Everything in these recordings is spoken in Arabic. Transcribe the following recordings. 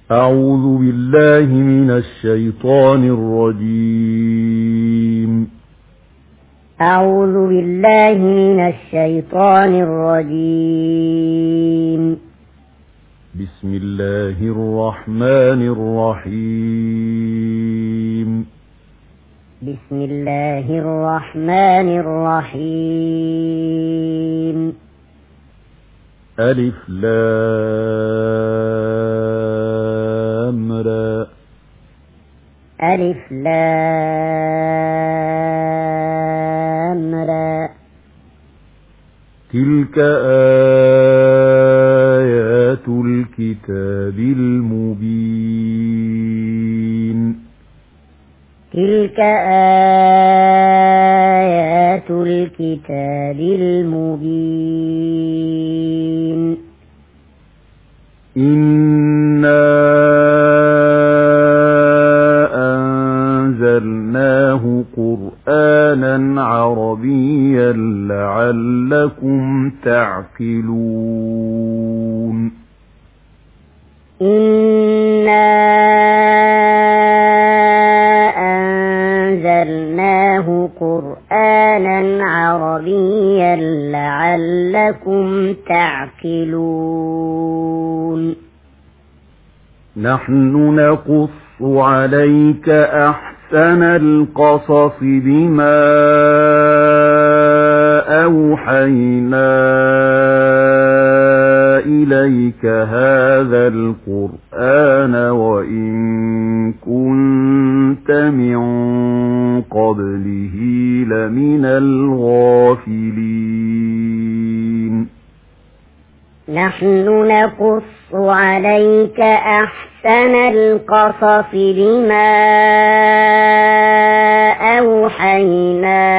أعوذ بالله من الشيطان الرجيم. أعوذ بالله من الشيطان الرجيم. بسم الله الرحمن الرحيم. بسم الله الرحمن الرحيم. ألف لام را. ألف لام را. تلك آيات الكتاب المبين. تلك آيات الكتاب المبين. إنا أنزلناه قرآنا عربيا لعلكم تعقلون. إنا أنزلناه قرآنا عربيا لعلكم تعقلون. نحن نقص عليك أحسن القصص بما أوحينا إليك هذا القرآن وإن كنت من قبله لمن الغافلين. نحن نقص عليك أحسن القصص بما أوحينا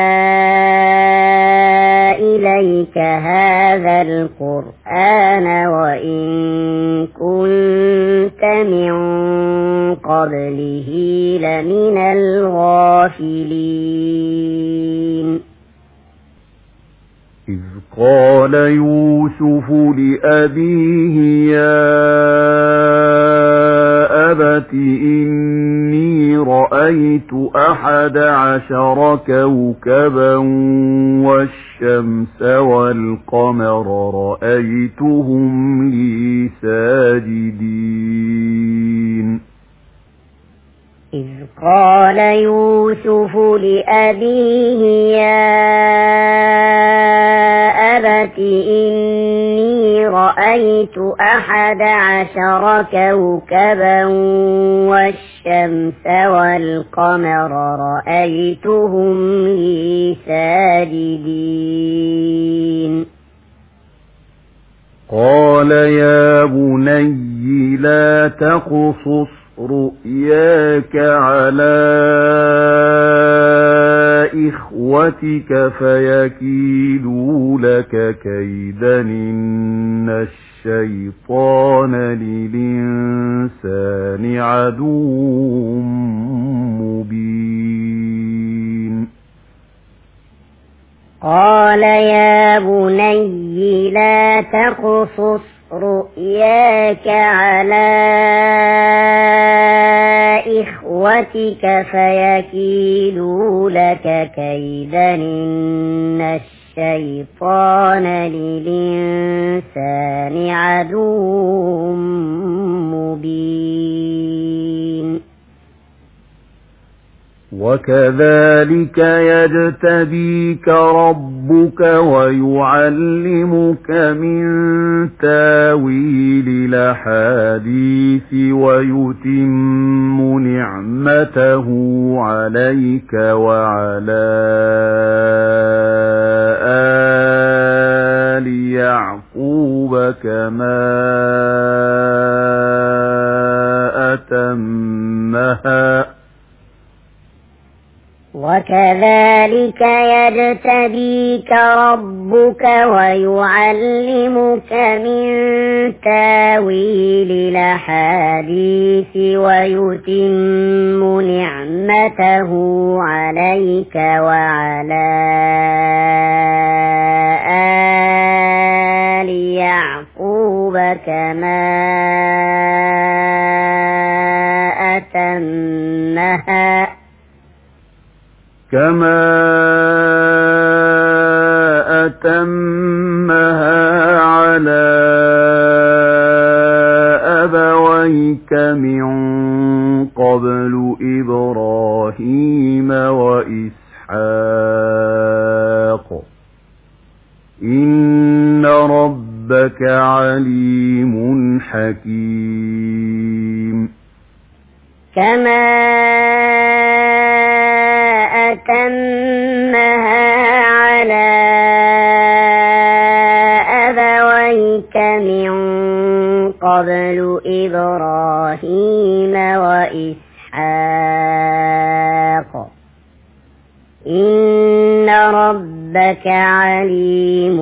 إليك هذا القرآن وإن كنت من قبله لمن الغافلين. إذ قال يوسف لأبيه يا أبت إني رأيت 11 كوكبا والشمس والقمر رأيتهم لي ساجدين. إذ قال يوسف لأبيه يا أبت إني رأيت 11 كوكبا والشمس والقمر رأيتهم لي ساجدين. قال يا بني لا تقصص رؤياك على إخوتك فيكيدوا لك كيدا إن الشيطان للإنسان عدو مبين. قال يا بني لا تقصص رؤياك على إخوتك فيكيدوا لك كيدا إن الشيطان للإنسان عدو مبين. وكذلك يجتبيك ربك ويعلمك من تاويل الأحاديث ويتم نعمته عليك وعلى آل يعقوب كما أتمها. وكذلك يجتبيك ربك ويعلمك من تاويل الأحاديث ويتم نعمته عليك وعلى آل يعقوب كما أتمها على أبويك من قبل إبراهيم وإسحاق إن ربك عليم حكيم كما أتمها على أبويك من قبل إبراهيم وإسحاق إن ربك عليم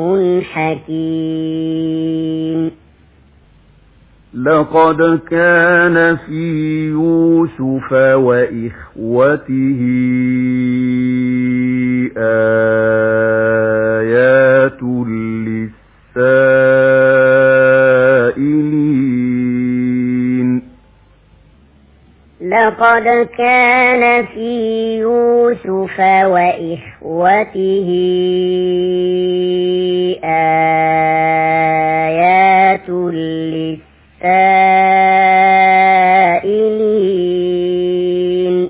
حكيم لقد كان في يوسف وإخوته آيات للسائلين لقد كان في يوسف وإخوته آيات للسائلين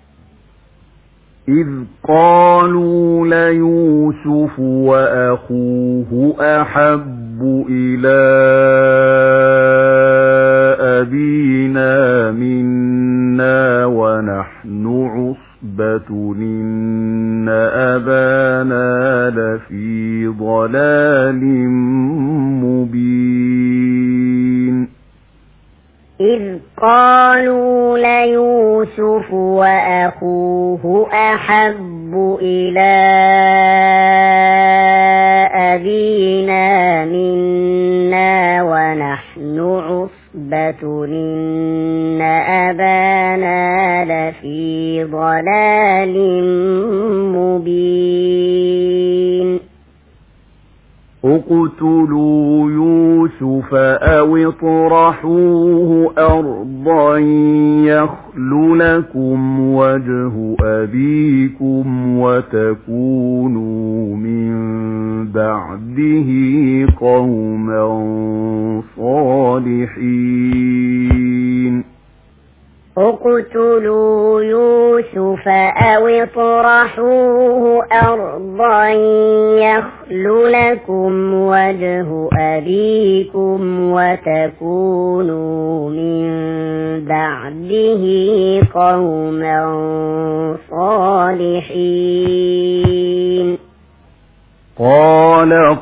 إذ قالوا ليوسف وأخوه أحب إلى أبينا منا ونحن عصبة إن أبانا لفي ضلال مبين إذ قالوا ليوسف وأخوه أحب إلى أبينا منا ونحن عصبة إن أبانا لفي ضلال مبين اقتلوا يوسف أو اطرحوه أرضا يخل لكم وجه أبيكم وتكونوا من بعده قوما صالحين اقتلوا يوسف أو اطرحوه أرضا يخل لكم وجه أبيكم وتكونوا من بعده قوما صالحين قال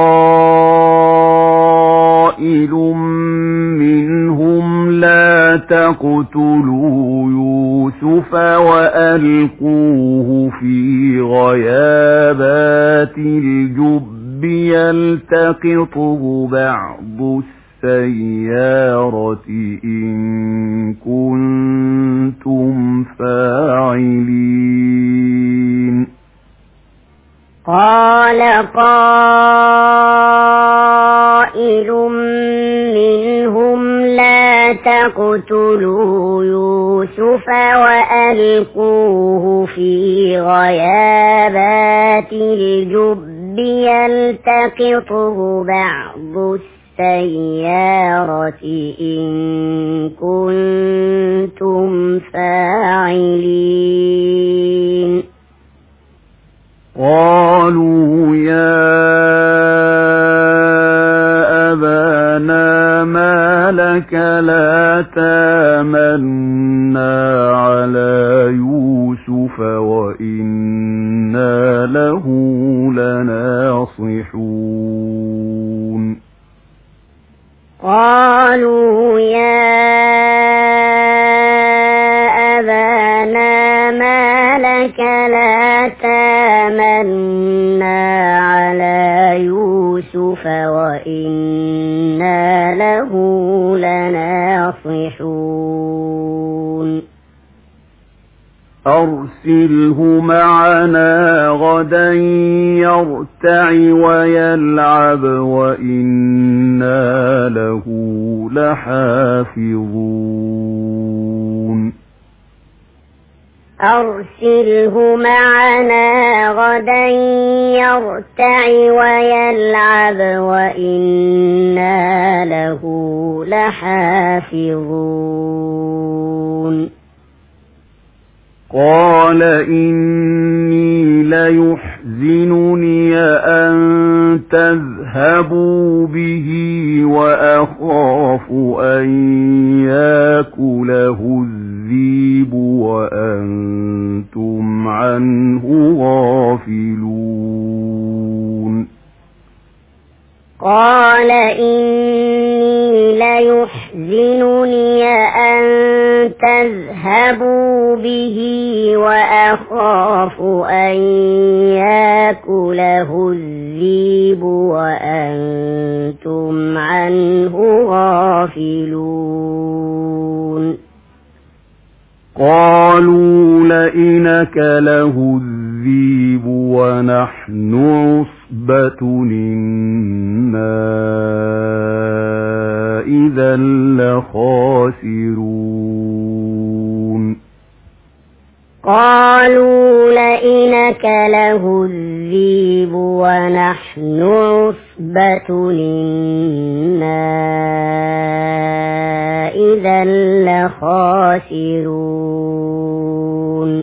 قائل منهم لا تقتلوا يوسف وألقوه في غيابات الجب يلتقطه بعض السيارة إن كنتم فاعلين قال قائل منهم لا تقتلوا يوسف وألقوه في غيابات الجب يلتقطه بعض السيارة إن كنتم فاعلين قالوا يا أبانا ما لك لا تامنا على يوسف وإنا له لناصحون قالوا يا أبانا ما لك لا تامنا على يوسف وإنا له لناصحون أرسله معنا غدا يرتع ويلعب وإنا له لحافظون أرسله معنا غدا يرتع ويلعب وإنا له لحافظون قال إني ليحزنني أن تذهبوا به وأخاف أن يأكله الذئب وأنتم عنه غافلون قال إني ليحزنني أن تذهبوا به وأخاف أن يأكله الذئب وأنتم عنه غافلون قالوا لئن أكله الذئب ونحن عصبة إنا إذا لخاسرون قالوا لئن أكله الذئب ونحن عصبة إنا إذا لخاسرون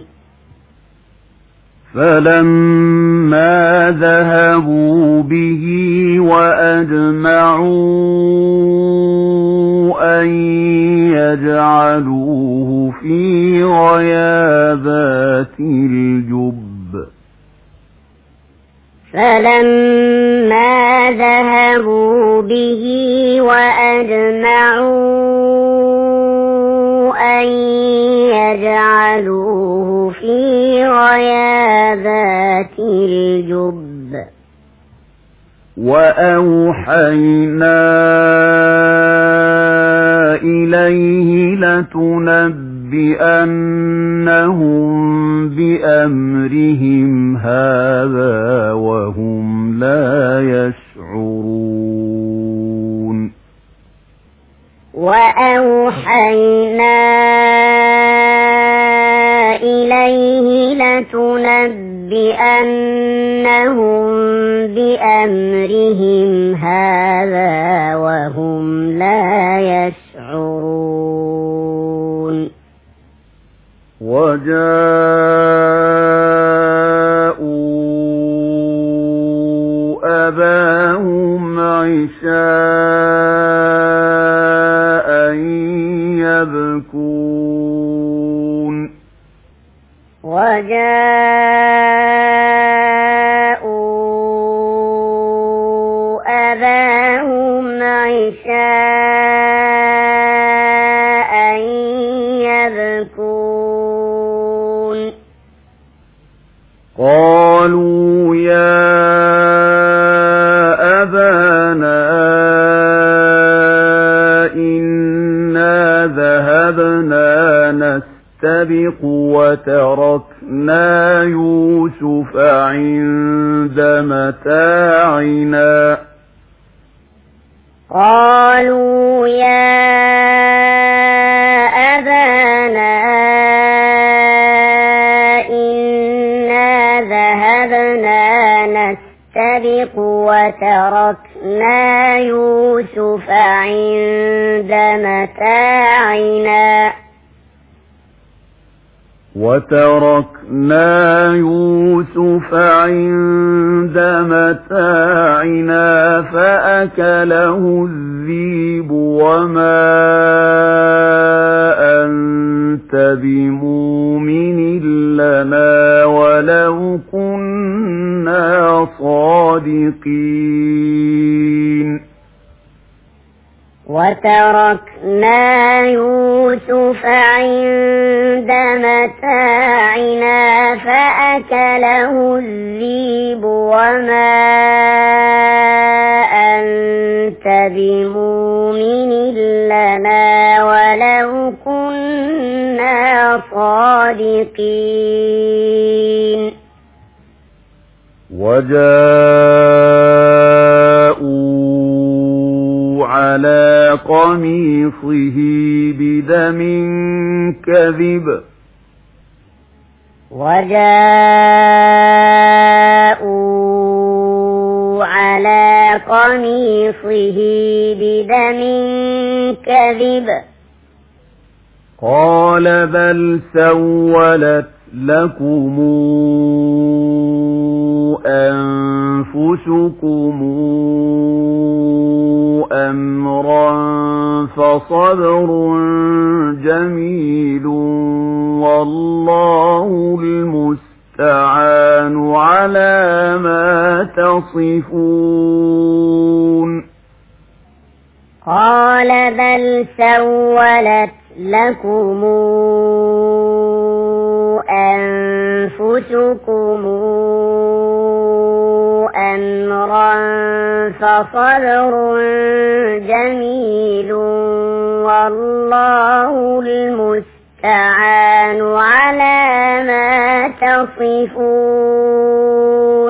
فلما ذهبوا به وأجمعوا أن يجعلوه في غيابات الجب فلما ذهبوا به وأجمعوا أن يجعلوه في غيابات الجب وأوحينا إليه لتنبئنهم بأمرهم هذا وهم لا يشعرون وأوحينا إليه لتنبئنهم بأمرهم هذا وهم لا يشعرون وجاءوا أباهم عشاء يبكون وجاءوا أباهم عشاء يبكون قالوا يا أبانا إنا ذهبنا نستبق وتركنا يوسف عند متاعنا قالوا يا أبانا إنا ذهبنا نستبق وتركنا يوسف عند متاعنا فأكله الذئب وما أنت بمؤمن لنا ولو كنا صادقين وتركنا يوسف عند متاعنا فأكله الذئب وما أنت بمؤمن لنا ولو كنا صادقين وجاءوا على قميصه بدم كذب وجاءوا على قميصه بدم كذب قال بل سولت لكم أنفسكم أمرا فصبر جميل والله المستعان على ما تصفون قال بل سولت لكم أنفسكم أمرا فصبر جميل والله المستعان على ما تصفون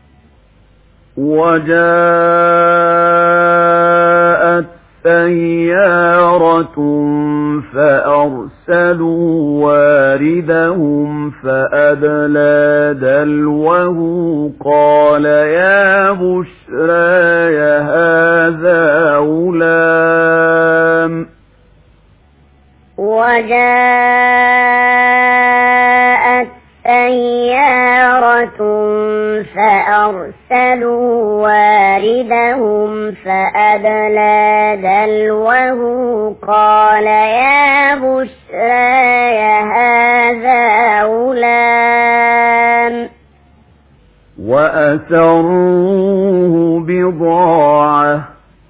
وجاءت سيارة فأرسلوا واردهم فأدلى دلوه قال يا بشرى هذا غلام وجاءت سيارة فأرسلوا واردهم فأدلى دلوه قال يا بشرى هذا غلام وأسروه بضاعة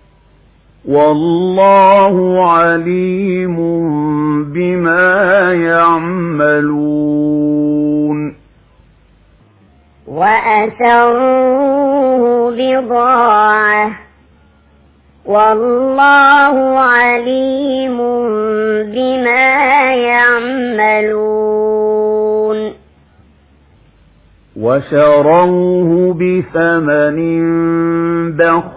والله عليم بما يعملون وأسروه بضاعة والله عليم بما يعملون وشروه بثمن بخس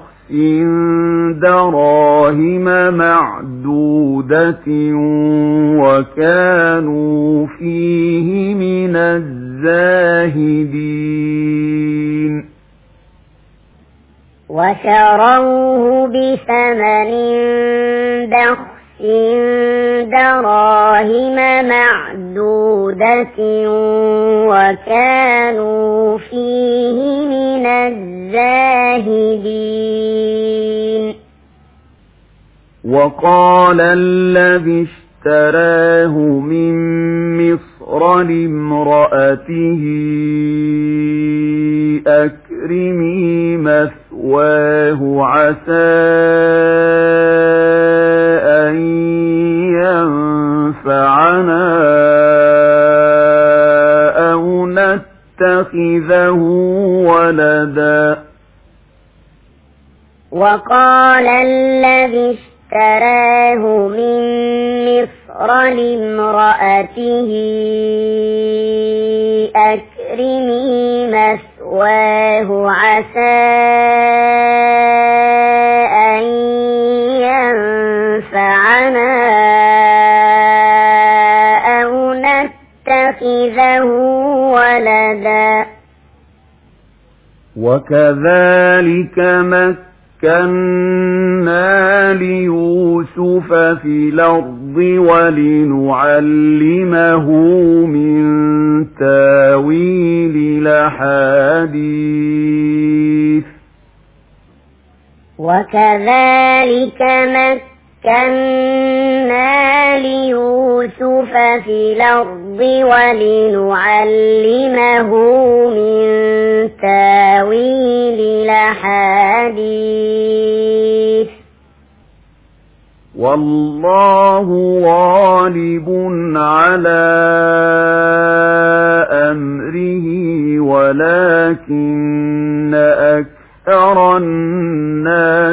دراهم معدودة وكانوا فيه من الزاهدين وشروه بثمن بخس دراهم معدودة وكانوا فيه من الزاهدين وقال الذي اشتراه من مصر لامرأته أكرمي مثواه عسى أن ينفعنا أو نتخذه ولدا وقال الذي اشتراه من مصر لامرأته أكرمي مثواه عسى أن ينفعنا أو نتخذه ولدا وكذلك مكنا ليوسف في الأرض ولنعلمه من تاويل الأحاديث وكذلك مكنا ليوسف في الأرض ولنعلمه من تاويل الأحاديث والله غالب على أمره ولكن أكثر الناس الناس لا يعلمون.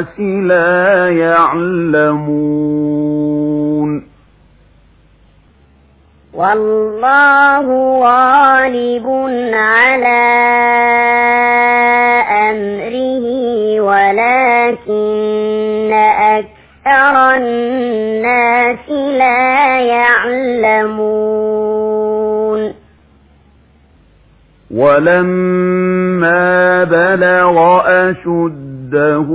والله غالب على أمره ولكن أكثر الناس لا يعلمون. ولكن أكثر الناس لا يعلمون. والله غالب على أمره ولكن أكثر الناس لا يعلمون. والله غالب على أمره ولكن أكثر الناس لا يعلمون. والله غالب على أمره ولكن أكثر الناس لا يعلمون. ولما بلغ أشده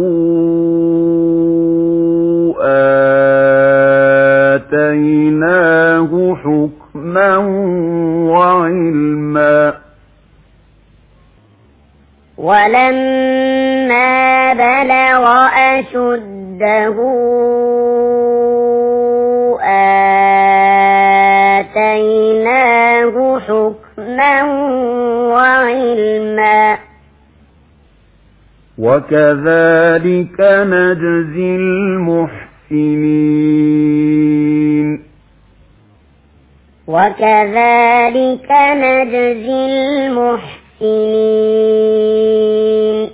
آتيناه حكما وعلما ولما بلغ أشده آتيناه حكما وعلما وكذلك نجزي المحسنين وكذلك نجزي المحسنين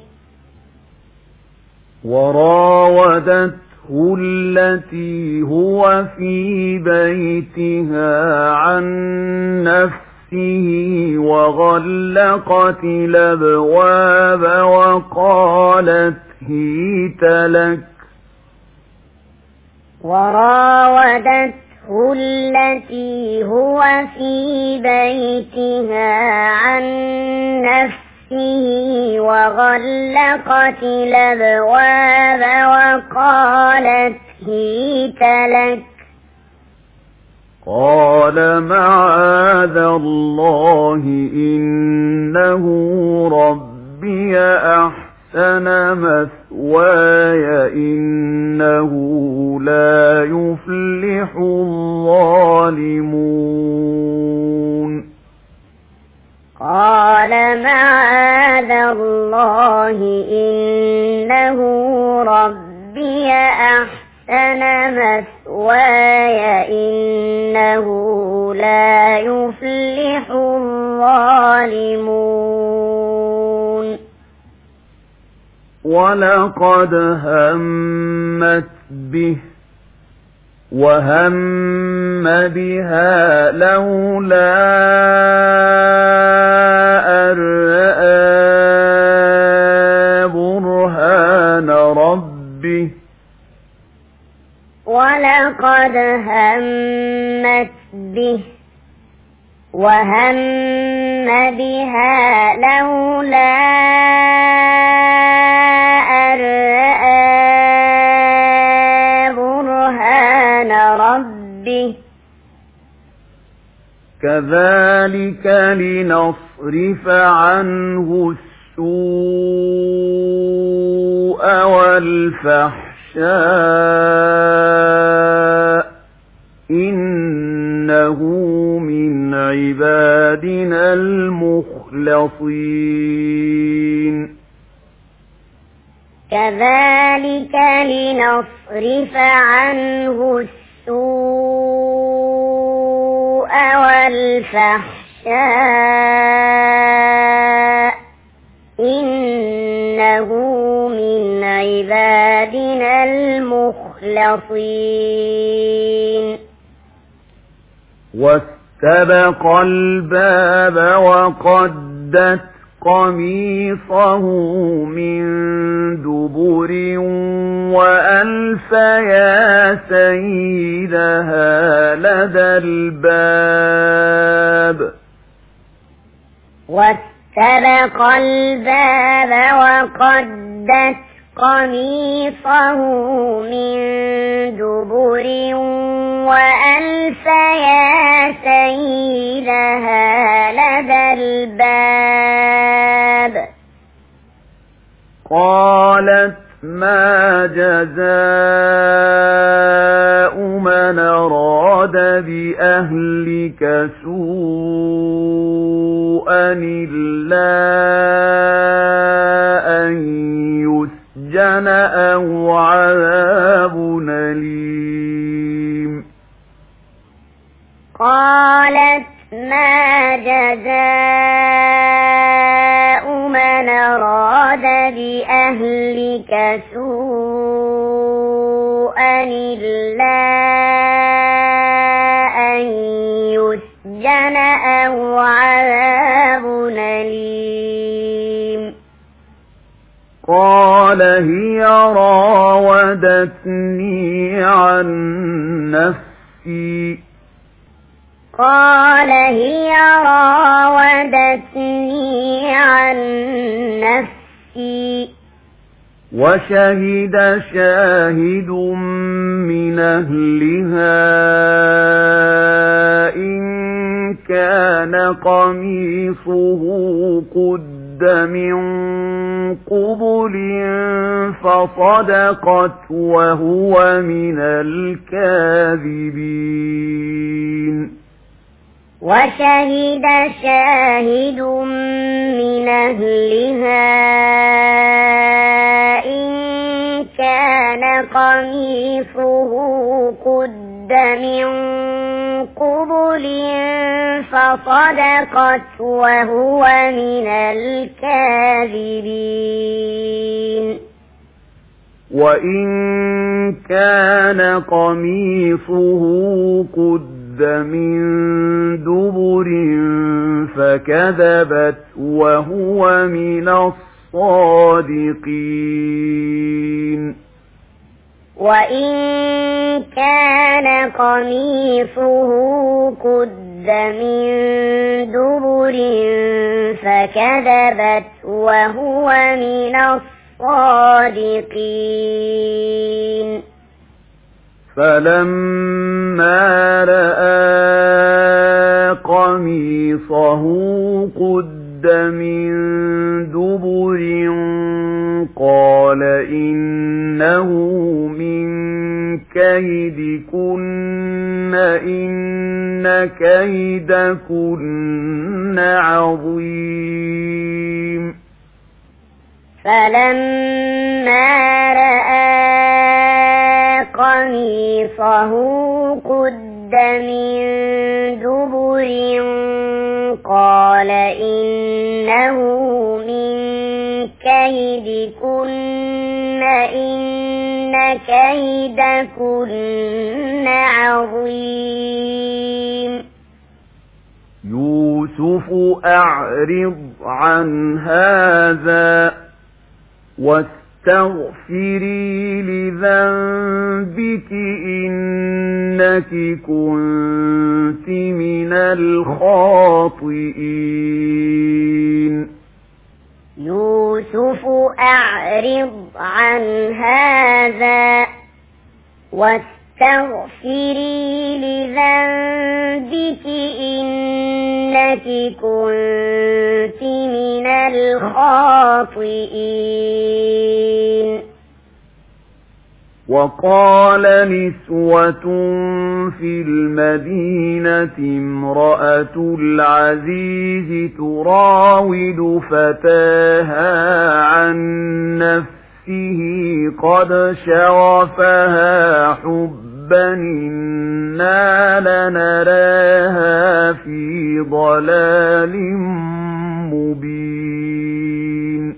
وراودته التي هو في بيتها عن نفسه وغلقت الأبواب وقالت هيت لك وراودته التي هو في بيتها عن نفسه وغلقت الأبواب وقالت هيت لك قال معاذ الله إنه ربي أحسن مثواي إنه لا يفلح الظالمون قال معاذ الله إنه ربي أحسن مثواي إنه لا يفلح الظالمون ولقد همت به وهم بها لولا أن رأى برهان ربه ولقد همت به وهم بها لولا أن رأى برهان ربه كذلك لنصرف عنه السوء والفحشاء إنه من عبادنا المخلصين كذلك لنصرف عنه السوء والفحشاء إنه من عبادنا المخلصين واستبق الباب وقدت قميصه من دبر وألف يا سيدها لدى الباب واستبق الباب وقدت قميصه من دبر وألف يا سيدها لدى الباب قالت ما جزاء من أراد بأهلك سوءا إلا أن يسجن أو عذاب أليم قالت ما جزاء من أراد بأهلك سوءا إلا أن يسجن أو عذاب أليم قال هي راودتني عن نفسي قال هي راودتني عن نفسي. وشهد شاهد من أهلها إن كان قميصه قد من قبل فصدقت وهو من الكاذبين. وشهد شاهد من أهلها إن كان قميصه قد من قبل فصدقت وهو من الكاذبين. وإن كان قميصه قد من دبر فكذبت وهو من الصادقين. وإن كان قميصه قد من دبر فكذبت وهو من الصادقين. فلما رأى قميصه قد من دبر قال إنه من كيدكن إن كيدكن عظيم. فلما رأى قميصه قد من دبر قال إنه من كيدكن إن كيدكن عظيم. يوسف أعرض عن هذا واستغفري لذنبك إنك كنت من الخاطئين. يوسف أعرض عن هذا واستغفري لذنبك إنك كنت من الخاطئين. وقال نسوة في المدينة امرأة العزيز تراود فتاها عن نفسه قد شغفها حبا إنا لنراها في ضلال مبين.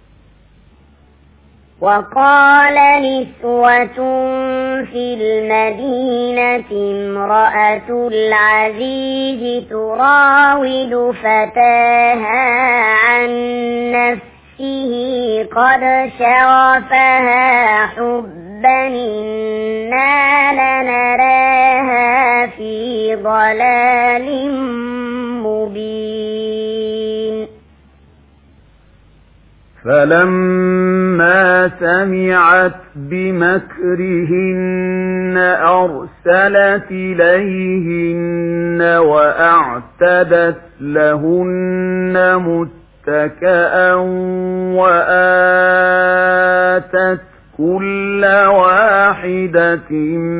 وقال نسوة في المدينة امرأة العزيز تراود فتاها عن نفسه قد شغفها حبا إنا لنراها في ضلال مبين. فلما سمعت بمكرهن أرسلت إليهن وأعتدت لهن متكئا وآتت كل واحدة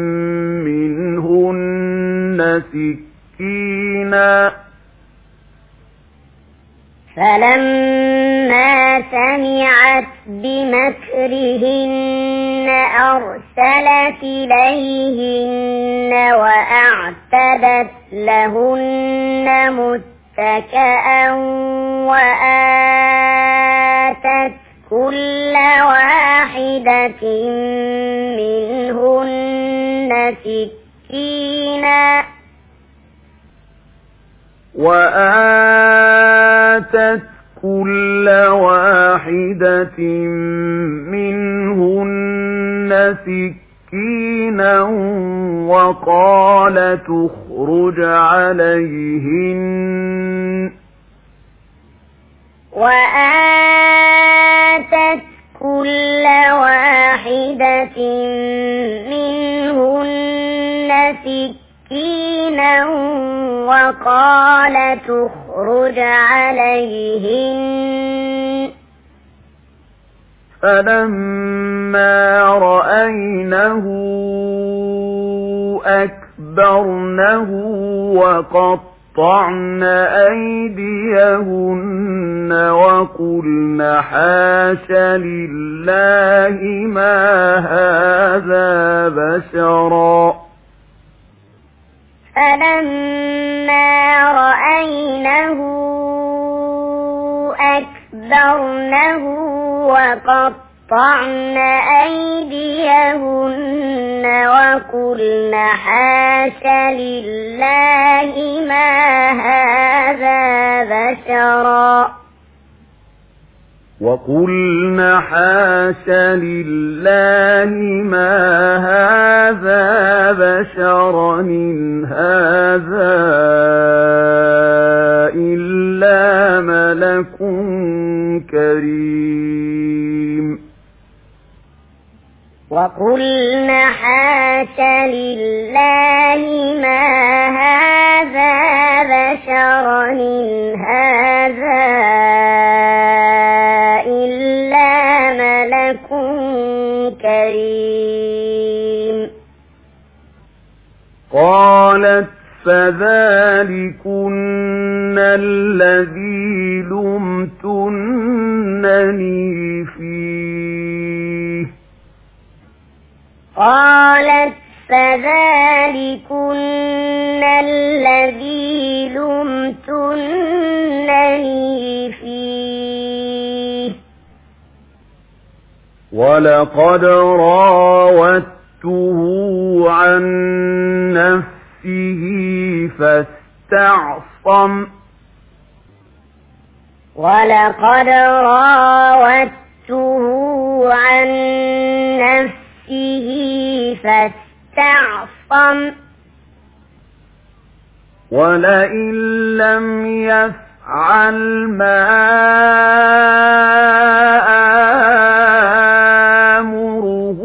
منهن سكينا. فلما سمعت بمكرهن أرسلت إليهن وأعتدت لهن متكئا وآتت كل واحدة منهن سكينا. وآتت كل واحدة منهن سكينا وقالت اخرج عليهن وآتت كل واحدة منهن سكينا وقالت اخرج عليهن فلما رأينه أكبرنه وقطعن أيديهن وقلن حاش لله ما هذا بشرا فلما رأينه أكبرنه وقطعن أيديهن وقلن حاش لله ما هذا بشرا وقلن حاش لله ما هذا بشرا إن هذا إلا ملك كريم وقلن حاش لله ما هذا بشرا إن هذا إلا ملك كريم قالت فذلكن الذي لمتنني فيه قالت فذلكن الذي لمتنني فيه ولقد راودته عن نفسه فاستعصم ولقد راودته عن نفسه فاستعصم ولئن لم يفعل ما آمره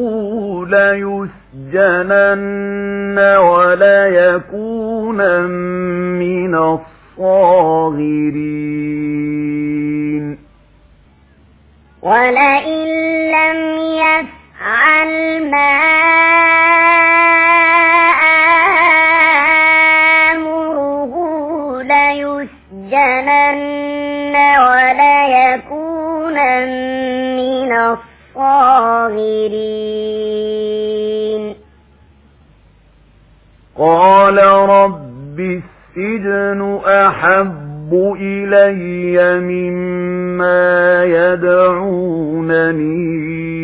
ليسجنن وليكون من الصاغرين ولئن لم يفعل ما آمره ليسجنن وليكون من الصاغرين قال رب السجن أحب إلي مما يدعونني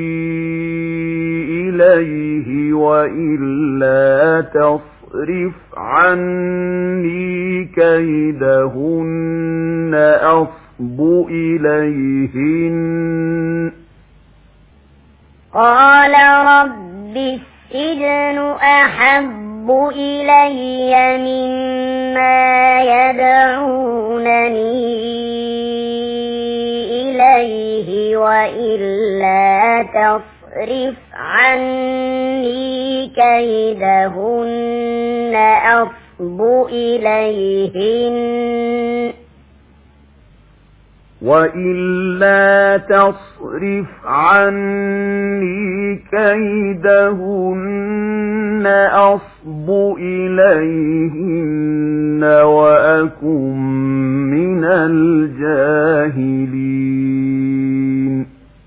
إليه وإلا تصرف عني كيدهن أصب إليهن قال رب السجن أحب إلي مما يدعونني إليه وإلا تصرف عني كيدهن أصب إليهن وإلا تصرف عني كيدهن أصب إليهن وأكن من الجاهلين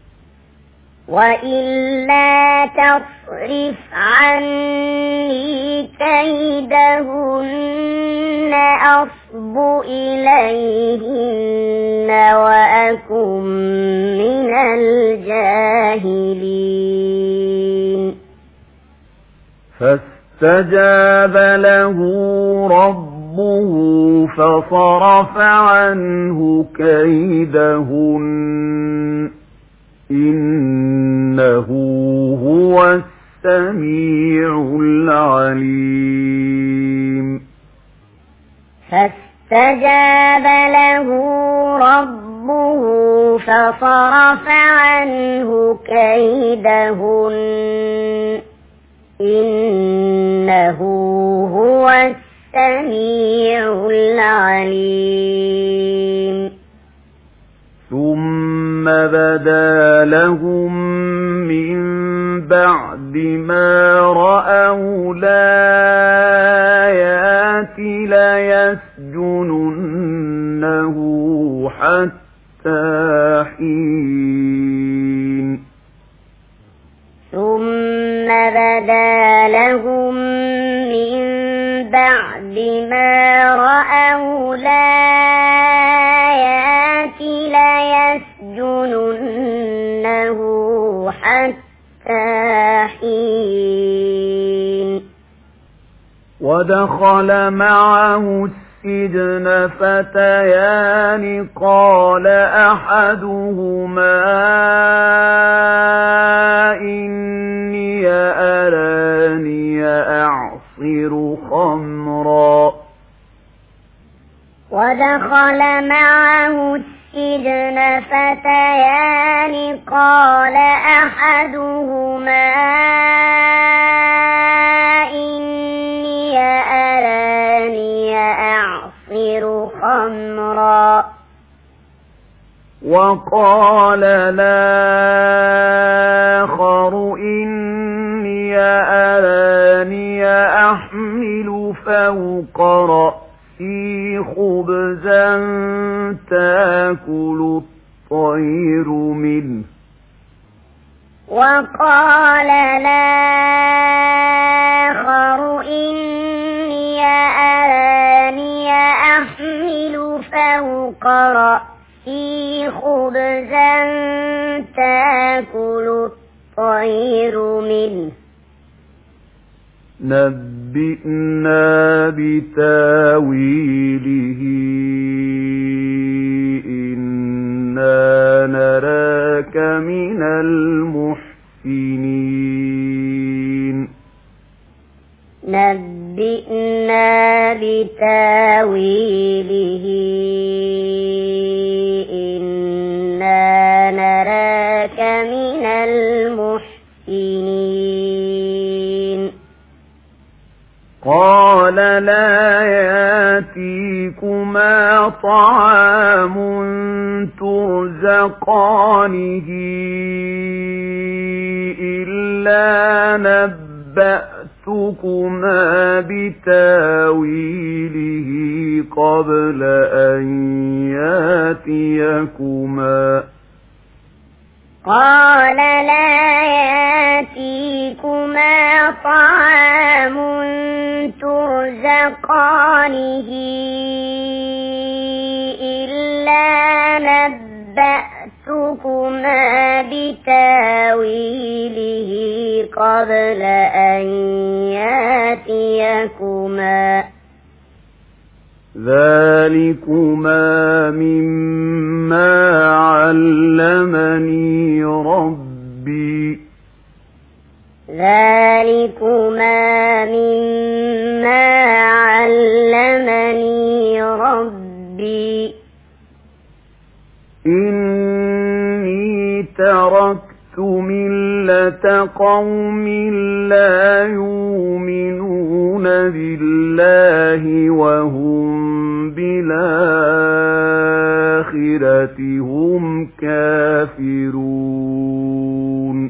وإلا تصرف عني كيدهن أصب إليهن وأكن من الجاهلين فاستجاب له ربه فصرف عنه كيدهن إنه هو السميع العليم فاستجاب له ربه فصرف عنه كيدهن إنه هو السميع العليم ثم بدا لهم من بعد ما رأوا الآيات ليسجننه حتى حين ثم بدا لهم من بعد ما رأوا الآيات ليسجننه حتى حين ودخل معه السجن فتيان قال أحدهما إني أراني أعصر خمرا ودخل معه السجن فتيان قال أحدهما إني أراني أعصر خمرا وقال الآخر إني أراني أحمل فوق رأسي خبزا تأكل الطير منه وقال الآخر إني أراني أحمل فوق رأسي خبزا تأكل الطير منه نبئنا بتاويله إنا نراك من المحسنين نبئنا بتاويله إنا نراك من المحسنين قال لا يأتيكما طعام ترزقانه إلا نبأتكما بتاويله قبل أن يأتيكما قال لا يأتيكما طعام ترزقانه إلا نبأتكما بتاويله قبل أن يأتيكما ذلكما مما علمني ربي ذلكما مما علمني ربي إني تركت ملة قوم لا يؤمنون بالله وهم بالآخرة هم كافرون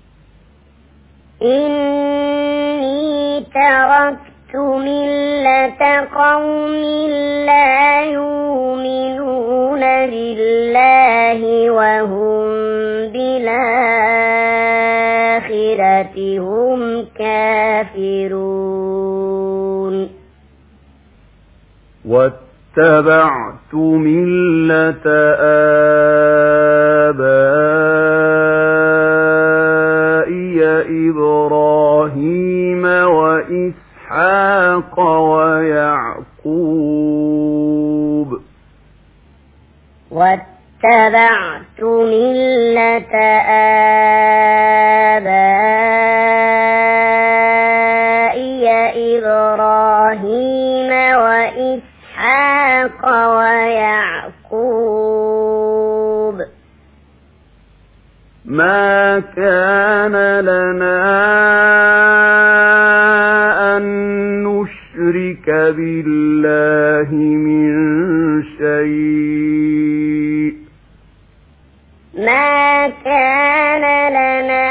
إني تركت ملة قوم لا يؤمنون بالله وهم بالآخرة هم كافرون واتبعت ملة آبائي إبراهيم وإسحاق ويعقوب واتبعت ملة آبائي وإسحاق ويعقوب ما كان لنا أن نشرك بالله من شيء ما كان لنا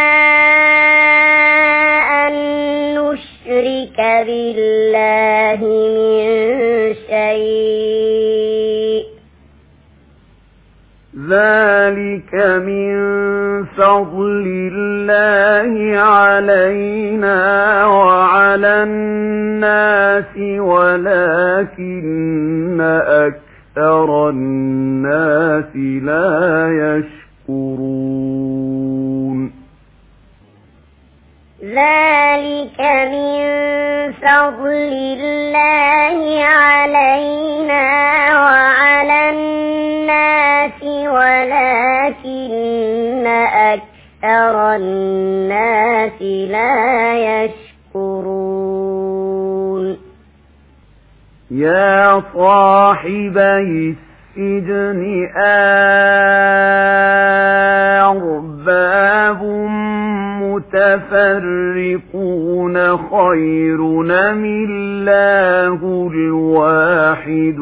أن نشرك بالله من شيء ذلك من فضل الله علينا وعلى الناس ولكن أكثر الناس لا يشكرون ذلك من فضل الله علينا وعلى الناس ولكن أكثر الناس لا يشكرون يا صاحبي السجن أرباب متفرقون خير أم الله الواحد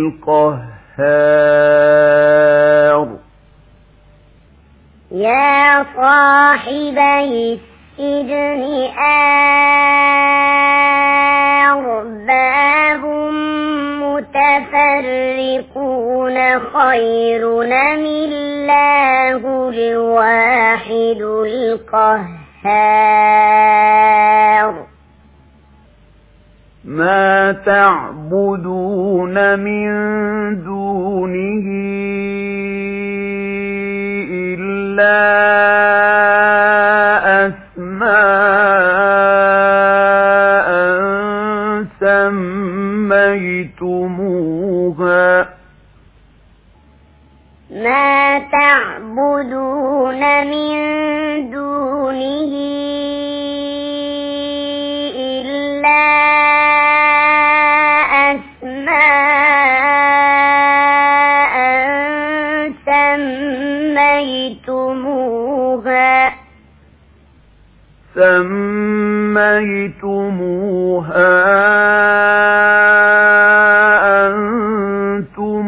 القهار يا صاحبي السجن أرباب متفرقون خير أم الله الواحد القهار ما تعبدون من دونه إلا أسماء سميتموها ما تعبدون من دونه إلا أسماء سميتموها أنتم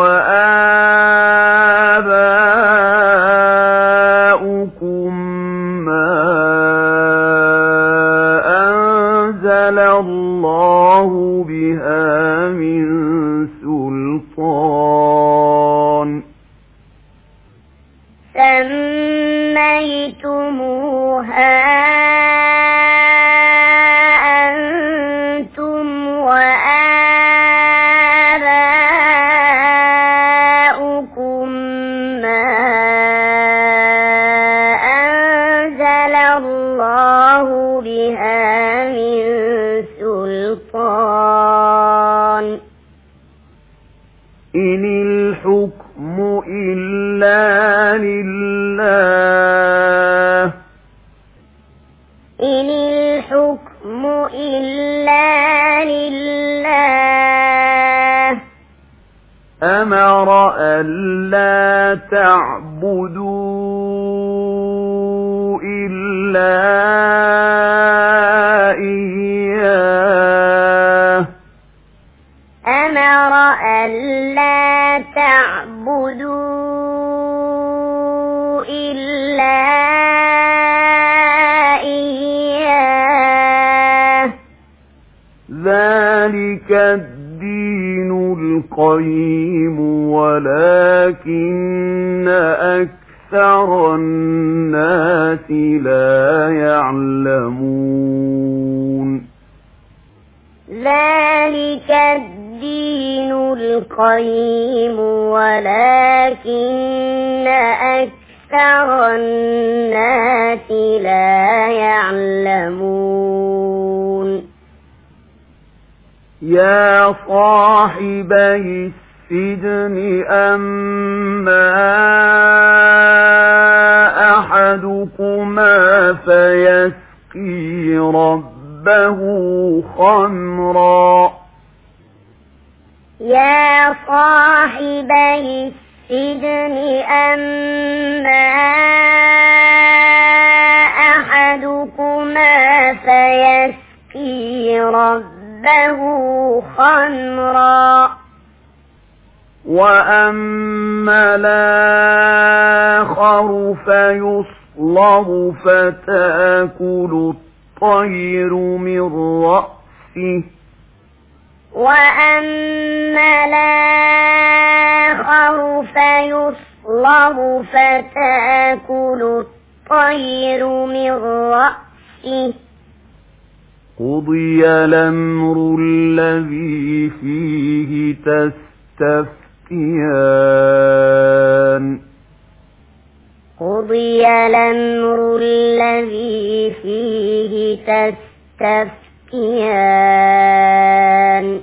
وآباؤكم ما أنزل الله بها من سلطان سميتموها أنتم وآباؤكم ما أنزل الله بها من سلطان إن الحكم إلا لله إن الحكم إلا لله أمر ألا تعبدوا إلا إياه أمر ألا تعبدوا إلا إياه ذلك الدين القيم ولكن أكثر الناس لا يعلمون ذلك الدين القيم ولكن أكثر الناس لا يعلمون يا صاحبي السجن أما أحدكما فيسقي ربه خمرا يا صاحبي السجن أما أحدكما فيسقي ربه خمرا وأما الآخر فيصلب فتأكل الطير من رأسه وأما الآخر فيصلب فتأكل الطير من رأسه قضي الأمر الذي فيه تستفتيان قضي الأمر الذي فيه تستفتيان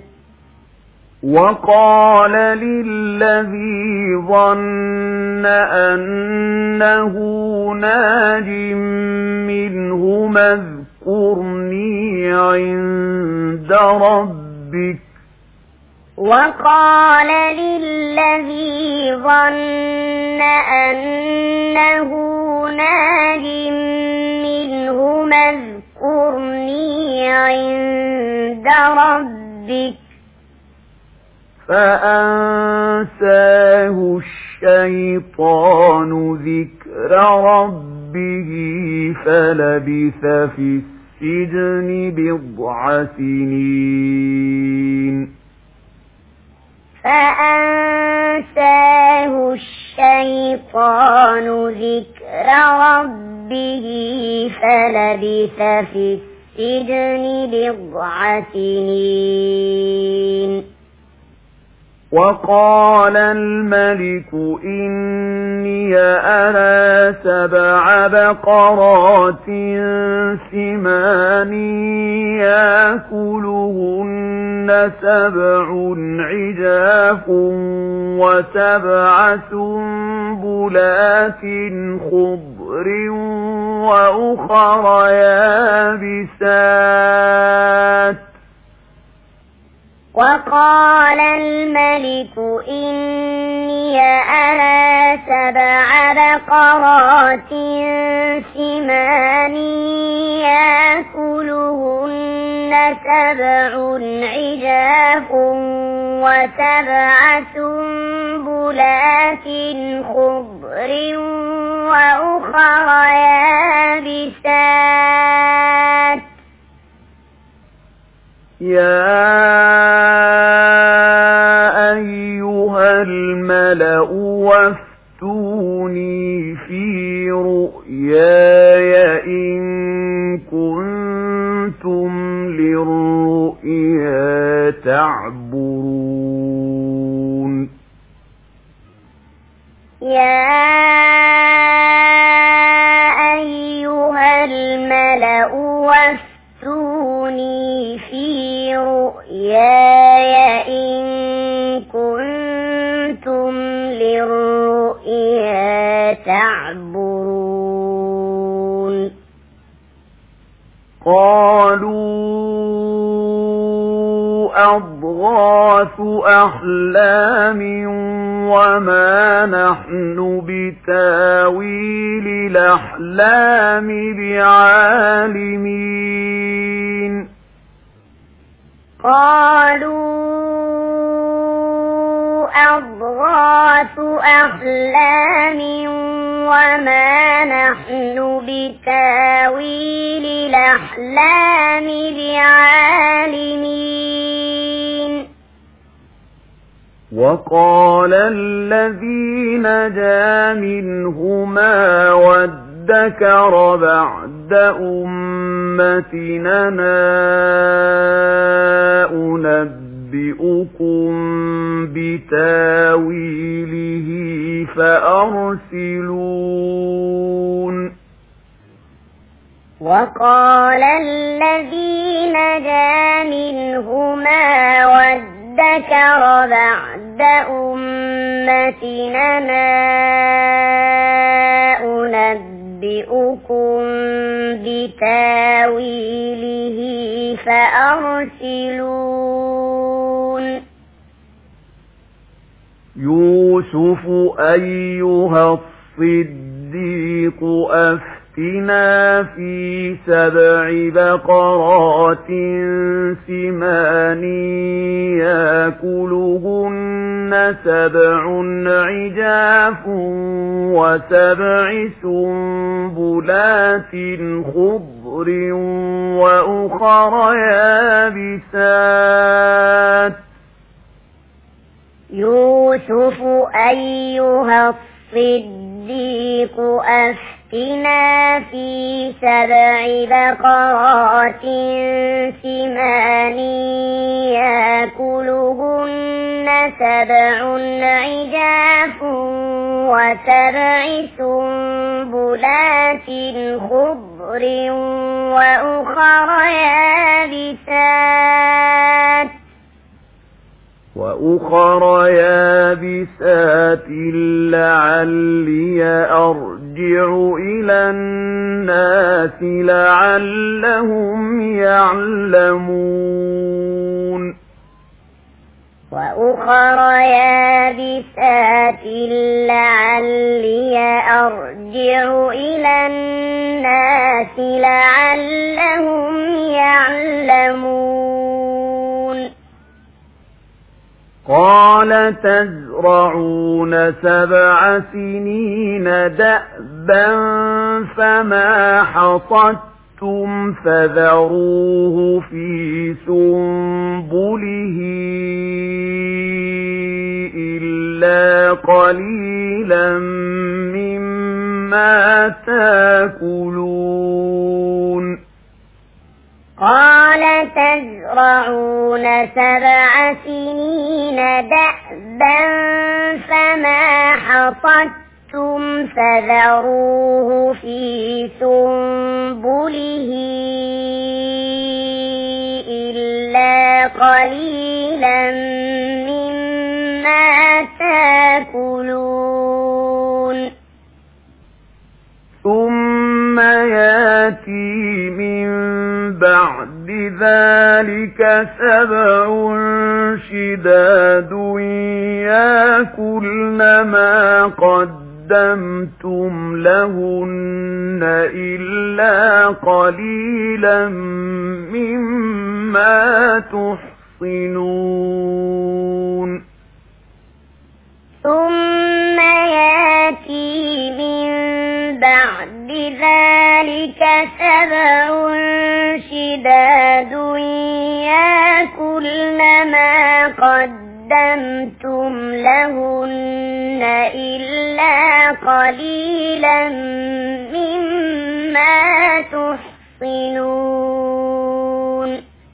وقال للذي ظن أنه ناج منهما اذكرني عند ربك وقال للذي ظن أنه ناج منهما اذكرني عند ربك فأنساه الشيطان ذكر ربه فلبث في السجن بضع سنين فأنساه الشيطان ذكر ربه فلبث في السجن بضع سنين وقال الملك إني أرى 7 بقرات سمان يأكلهن 7 عجاف و7 سنبلات خضر وأخر يابسات وقال الملك إني أرى 7 بقرات سمان يأكلهن 7 عجاف و7 سنبلات خضر وأخر يابسات يا أيها الملأ وافتوني في رؤياي إن كنتم للرؤيا تعبرون يا أيها الملأ وافتوني في رؤياي إن كنتم للرؤيا تعبرون قالوا أضغاث أحلام وما نحن بتاويل الأحلام بعالمين قالوا أضغاث أحلام وما نحن بتاويل الأحلام بعالمين وقال الذي نجا منهما وادكر بعد أمتنا أنبئكم بتاويله فأرسلون وقال الذي نجا منهما وادكر بعد أمتنا أنبئكم بتاويله فأرسلون يوسف أيها الصديق أفتنا في 7 بقرات سمان يأكلهن 7 عجاف و7 سنبلات خضر وأخر يابسات. يوسف أيها الصديق أفتنا في 7 بقرات سمان يأكلهن 7 عجاف و7 سنبلات خضر وأخر يابسات لعلي أرجع إلى الناس لعلهم يعلمون. وأخر يابسات لعلي أرجع إلى الناس لعلهم يعلمون. قال تزرعون 7 سنين دأبا فما حصدتم فذروه في سنبله إلا قليلا مما تأكلون. قال تزرعون 7 سنين دأبا فما حصدتم فذروه في سنبله إلا قليلا مما تأكلون. ثم يأتي من بعد ذلك 7 شداد يأكلن ما قدمتم لهن إلا قليلا مما تحصنون. ثم يأتي من بعد ذلك 7 شداد يأكلن ما قدمتم لهن إلا قليلا مما تحصنون.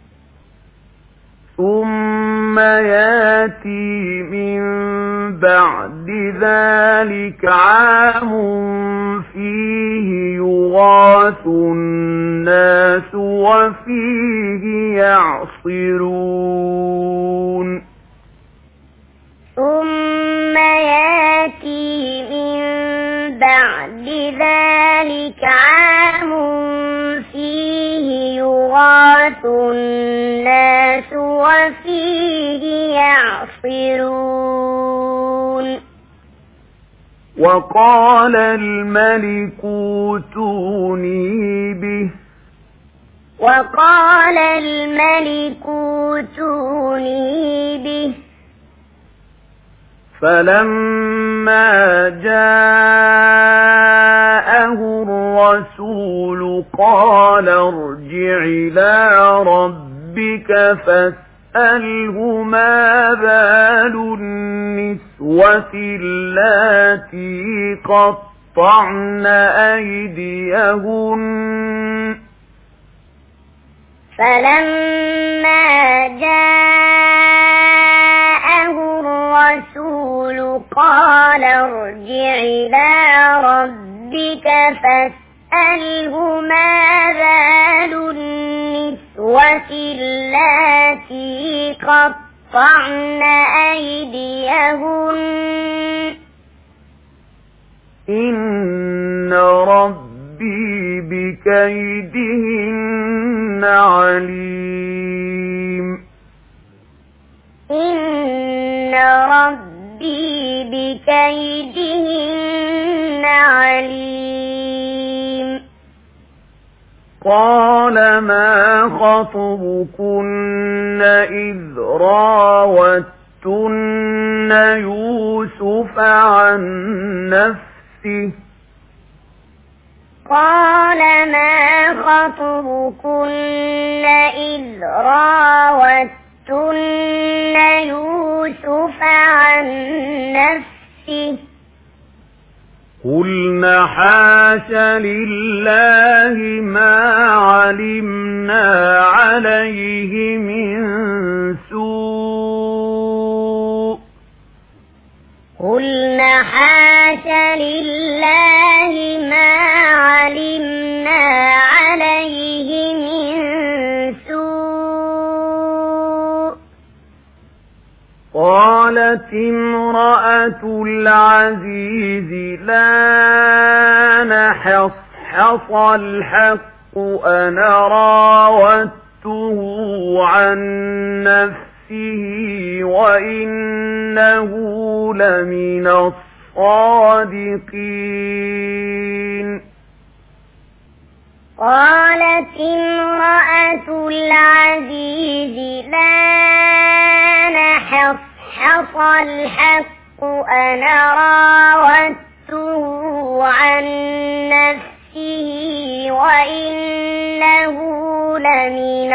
ثم يأتي من بعد ذلك عام فيه يغاث الناس وفيه يعصرون. ثم يأتي من بعد ذلك عام فيه يغاث الناس وفيه يعصرون. وقال الملك اوتوني به. وقال الملك اوتوني به. فلما جاءه الرسول قال ارجع إلى ربك فاسأله ما بال النسوة اللاتي قطعن أيديهن. فلما جاءه الرسول قال ارجع إلى ربك فاسأله ما بال النسوة اللاتي قطعن أيديهن إن ربي بكيدهن عليم. إن ربي بكيدهن عليم قال ما خطبكن إذ راوتن يوسف عن نفسه قال ما خطبكن إذ راوتن يوسف عن نفسه قلنا حاش لله ما علمنا عليه من سوء قلنا حاش لله ما علمنا عليه من سوء قالت امرأة العزيز لا نحصحص الحق أنا راودته عن نفسه وإنه لمن الصادقين قالت امرأة العزيز لا نحصحص الحق أنا راودته عن نفسه وإنه لمن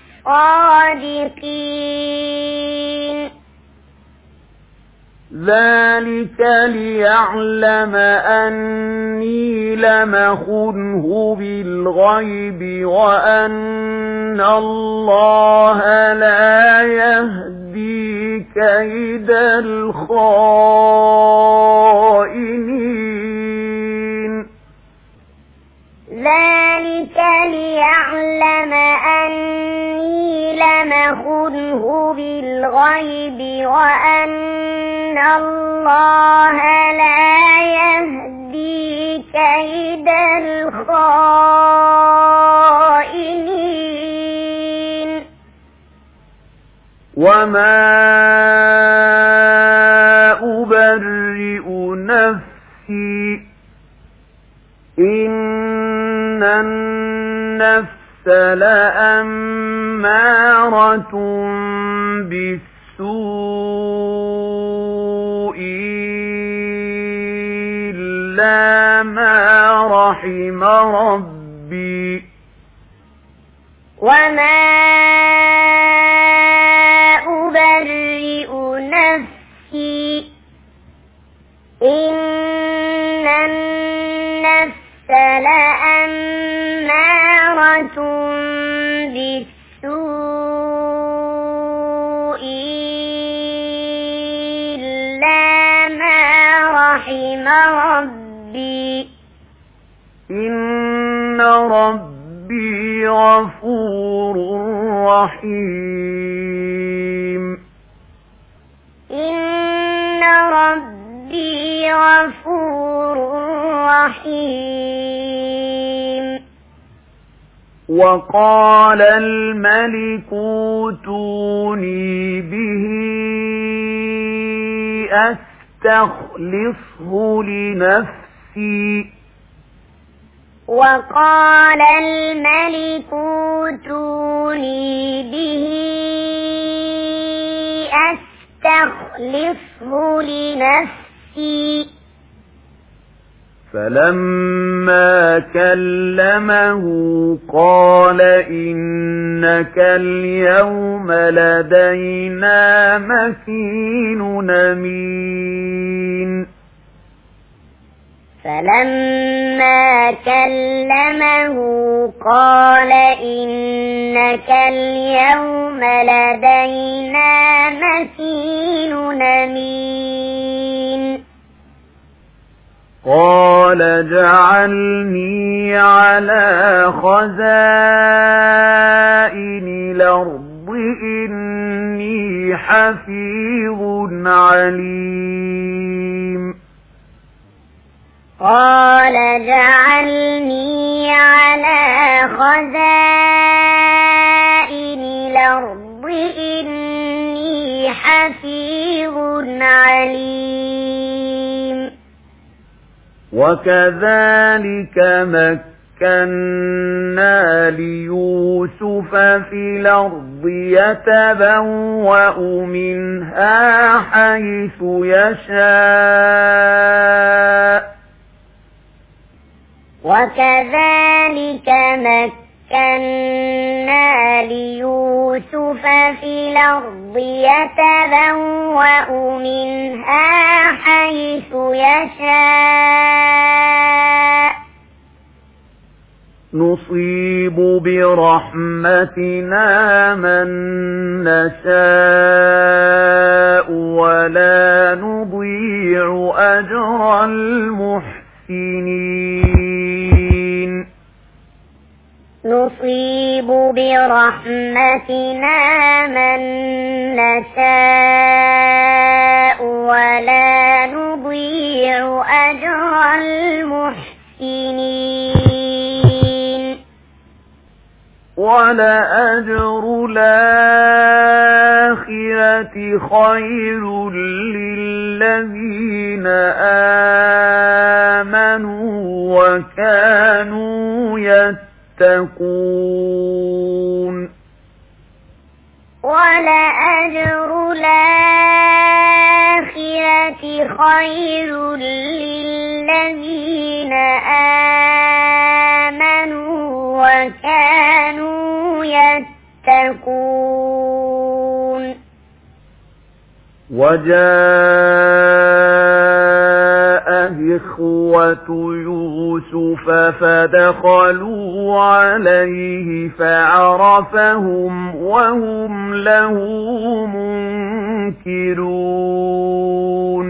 الصادقين ذلك ليعلم أني لم أخنه بالغيب وأن الله لا يهدي كيد الخائنين ذلك ليعلم أني لم أخنه بالغيب وأن الله لا يهدي كيد الخائنين وما أبرئ نفسي إن النفس لأمارة بالسوء إلا ما رحم ربي وما أبرئ نفسي إن النفس لأمارة بالسوء إلا ما رحم ربي إن ربي غفور رحيم إن ربي غفور رحيم وقال الملك اوتوني به أستخلصه لنفسي وقال الملك اوتوني به أستخلصه لنفسي فلما كلمه قال إنك اليوم لدينا مكين أمين فلما كلمه قال إنك اليوم لدينا مكين أمين قال اجعلني على خزائن الأرض إني حفيظ عليم قال اجعلني على خزائن الأرض إني حفيظ عليم وكذلك مكنا ليوسف في الأرض يتبوأ منها حيث يشاء وكذلك مكنا ليوسف في الأرض يتبوأ منها حيث يشاء نصيب برحمتنا من نشاء ولا نضيع أجر المحسنين نصيب برحمتنا من نشاء ولا نضيع أجر المحسنين ولأجر الآخرة خير للذين آمنوا وكانوا يتقون ولأجر الآخرة خير للذين آمنوا وكانوا يتقون وجاء إخوة يوسف فدخلوا عليه فعرفهم وهم له منكرون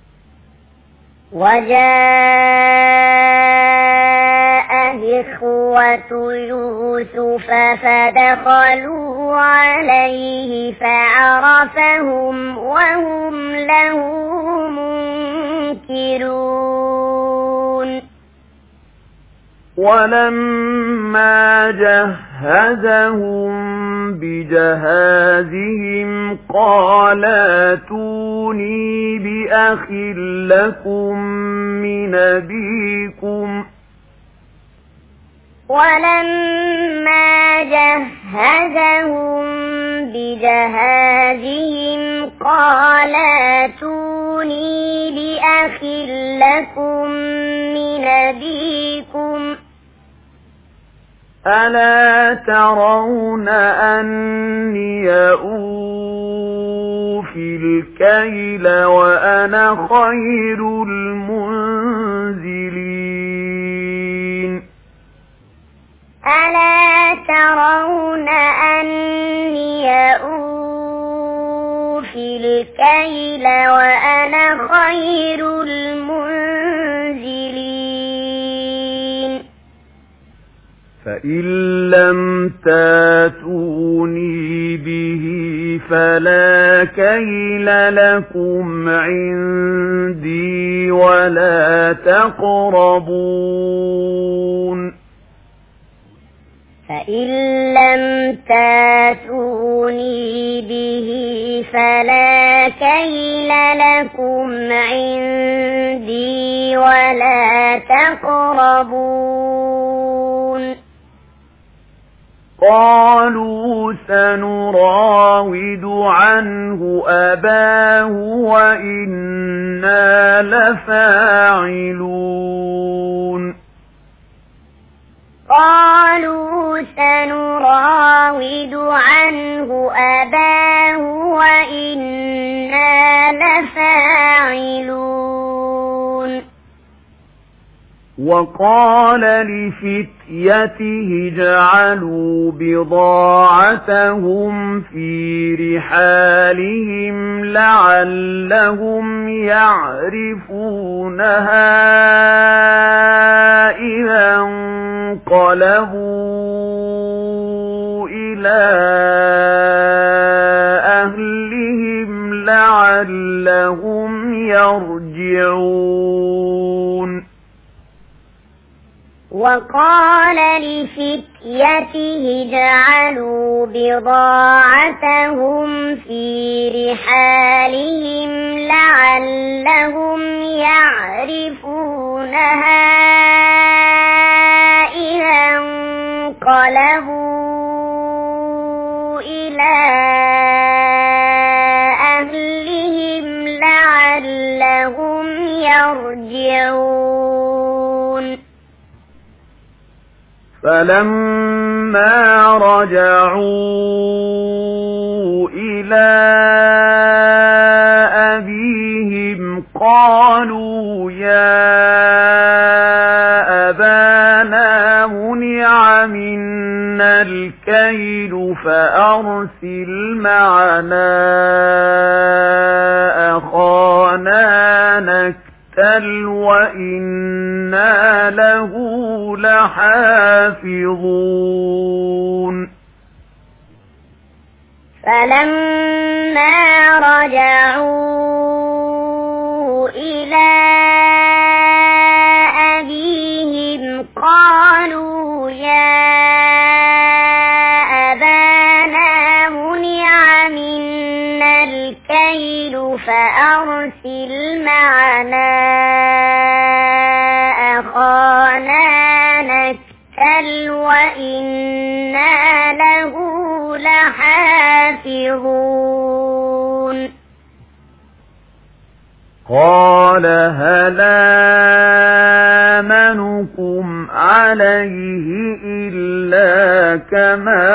وجاء إخوة يوسف فدخلوا عليه فعرفهم وهم له منكرون ولما جهزهم بجهازهم قال ائتوني بأخ لكم من أبيكم ولما جهزهم بجهازهم قال ائتوني بأخ لكم من أبيكم ألا ترون أني أوفي الكيل وأنا خير المنزلين ألا ترون أني أوفي الكيل وأنا خير المنزلين فإن لم تاتوني به فلا كيل لكم عندي ولا تقربون فإن لم تاتوني به فلا كيل لكم عندي ولا تقربون قالوا سنراود عنه أباه وإنا لفاعلون قالوا سنراود عنه أباه وإنا لفاعلون وقال لفتيته اجعلوا بضاعتهم في رحالهم لعلهم يعرفونها إذا انقلبوا إلى أهلهم لعلهم يرجعون وقال لفتيته اجعلوا بضاعتهم في رحالهم لعلهم يعرفونها إذا انقلبوا إلى أهلهم لعلهم يرجعون فلما رجعوا إلى أبيهم قالوا يا أبانا منع منا الكيل فأرسل معنا أخانا نكتل وإنا له لحافظون فلما رجعوا إلى أبيهم قالوا يا أبانا منع منا الكيل فأرسل معنا أخانا نكتل وإنا له لحافظون قال هل آمنكم عليه إلا كما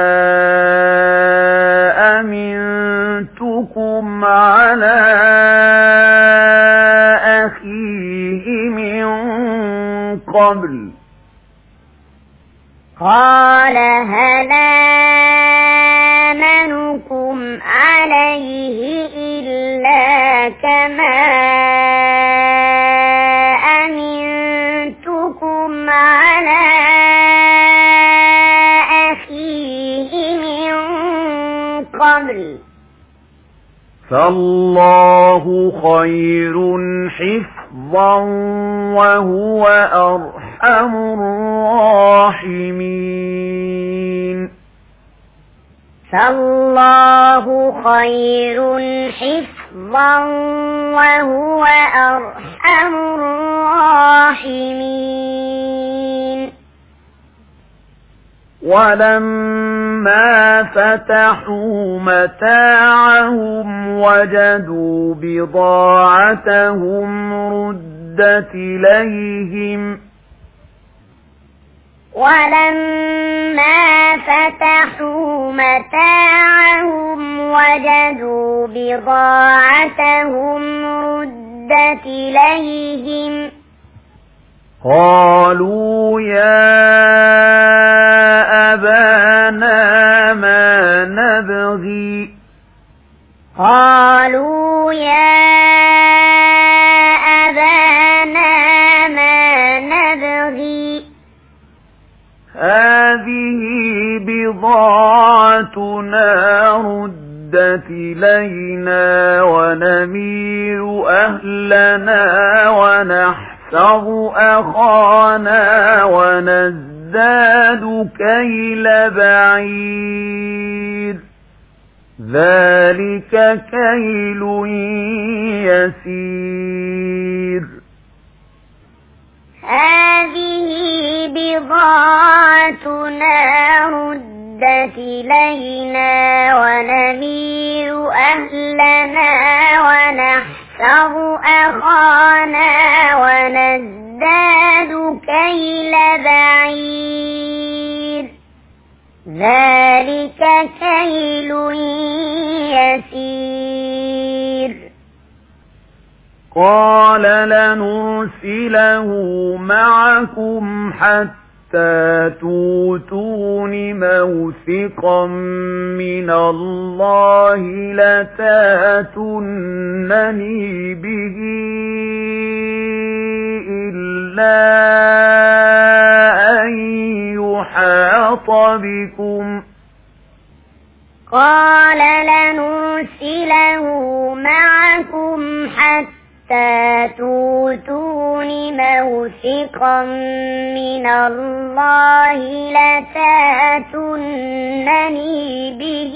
أمنتكم على أخيه من قبل قال هل آمنكم عليه إلا كما أمنتكم على أخيه من قبل فالله خير حفظا وهو أرحم الراحمين فالله خير حفظا وهو أرحم الراحمين ولما فتحوا متاعهم وجدوا بضاعتهم ردت إليهم ولما فتحوا متاعهم وجدوا بضاعتهم ردت إليهم قالوا يا أبانا ما نبغي قالوا يا أبانا ما نبغي هذه بضاعتنا ردت إلينا ونمير أهلنا ونحفظ أخانا ونزداد كيل بعير ذلك كيل يسير هذه بضاعتنا ردت إلينا ونمير أهلنا ونحفظ أخانا ونزداد كيل بعير ذلك كيل يسير قال لنرسله معكم حتى توتون موثقا من الله لتاتونني به إلا أن يحاط بكم قال لنرسله معكم حتى توتون موثقا من الله لتاتونني به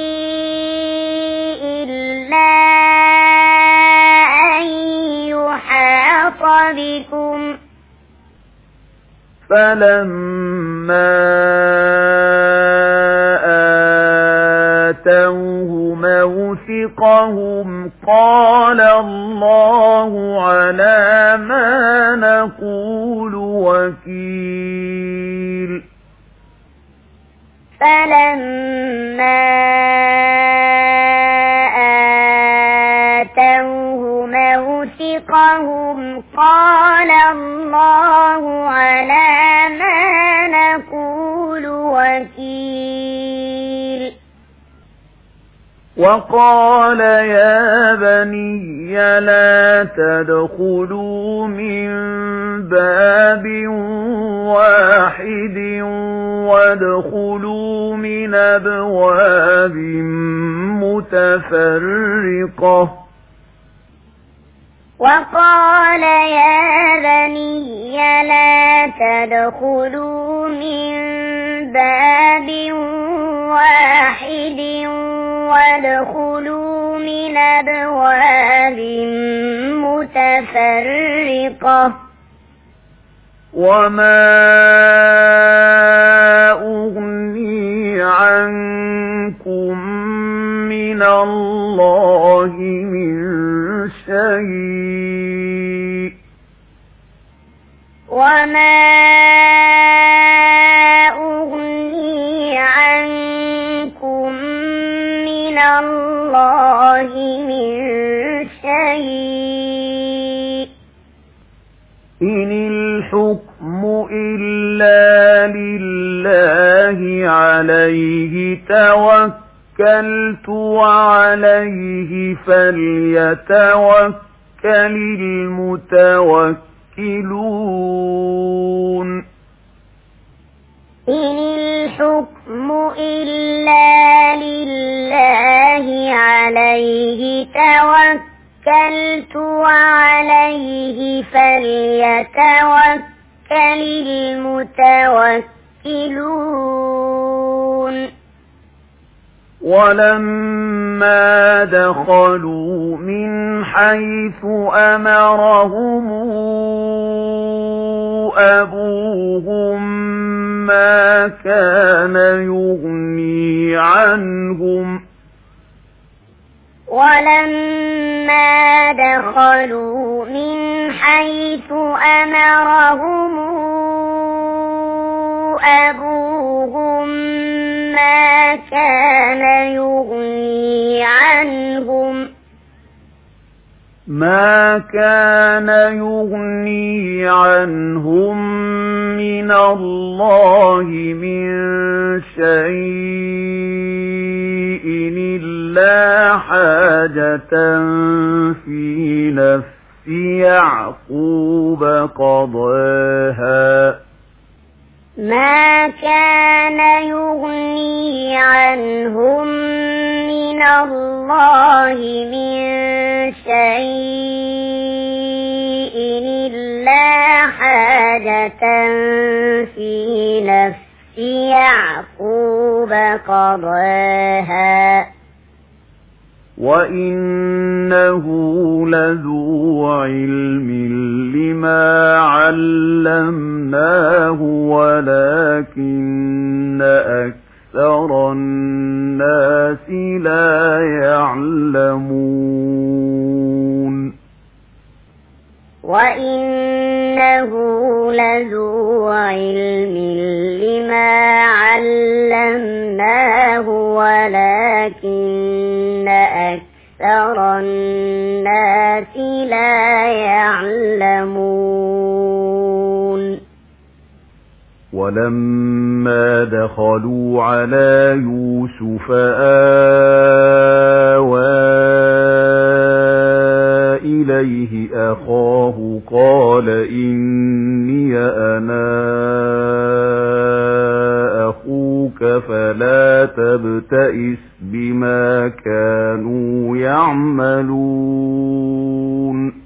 إلا أن يحاط بكم فلما آتوه موثقهم قال الله على ما نقول وكيل فلما آتوه موثقهم قال الله على ما نقول وكيل وقال يا بني لا تدخلوا من باب واحد وادخلوا من أبواب متفرقة وقال يا بني لا تدخلوا من باب واحد وادخلوا من أبواب متفرقة وما أغني عنكم من الله من شيء وما أغني عنكم من الله من شيء إن الحكم إلا لله عليه توكلت وعليه فليتوكل المتوكلون إن الحكم إلا لله عليه توكلت وعليه فليتوكل المتوكلون ولما دخلوا من حيث أمرهم أبوهم ما كان يغني عنهم ولما دخلوا من حيث أمرهم أبوهم ما كان يغني عنهم من الله من شيء إلا حاجة في نفس يعقوب قضاها ما كان يغني عنهم من الله من شيء إلا حاجة في نفس يعقوب قضاها وإنه لذو علم لما علمناه ولكن أكثر الناس لا يعلمون وإنه لذو علم لما علمناه ولكن أكثر الناس لا يعلمون ولما دخلوا على يوسف آوى إليه أخاه قال إني أنا أخوك فلا تبتئس بما كانوا يعملون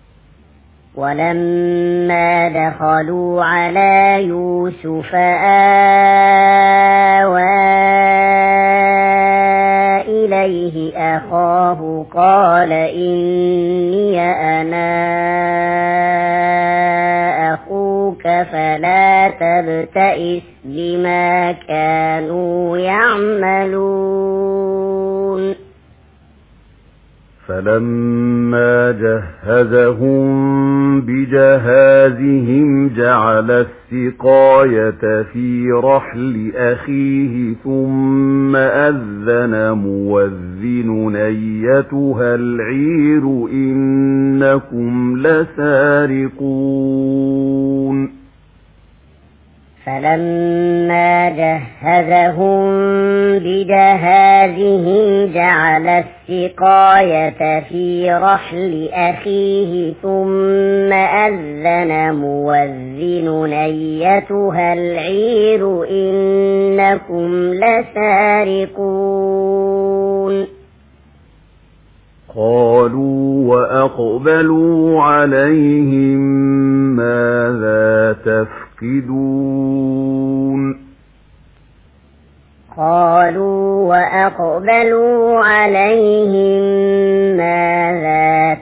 ولما دخلوا على يوسف آوى إليه أخاه قال إني أنا أخوك فلا تبتئس بما كانوا يعملون فلما جهزهم بجهازهم جعل السقاية في رحل أخيه ثم أذن مؤذن أيتها العير إنكم لسارقون فلما جهزهم بجهازهم جعل السقاية في رحل أخيه ثم أذن مؤذن أيتها العير إنكم لسارقون قالوا وأقبلوا عليهم ماذا تفقدون قالوا وأقبلوا عليهم ماذا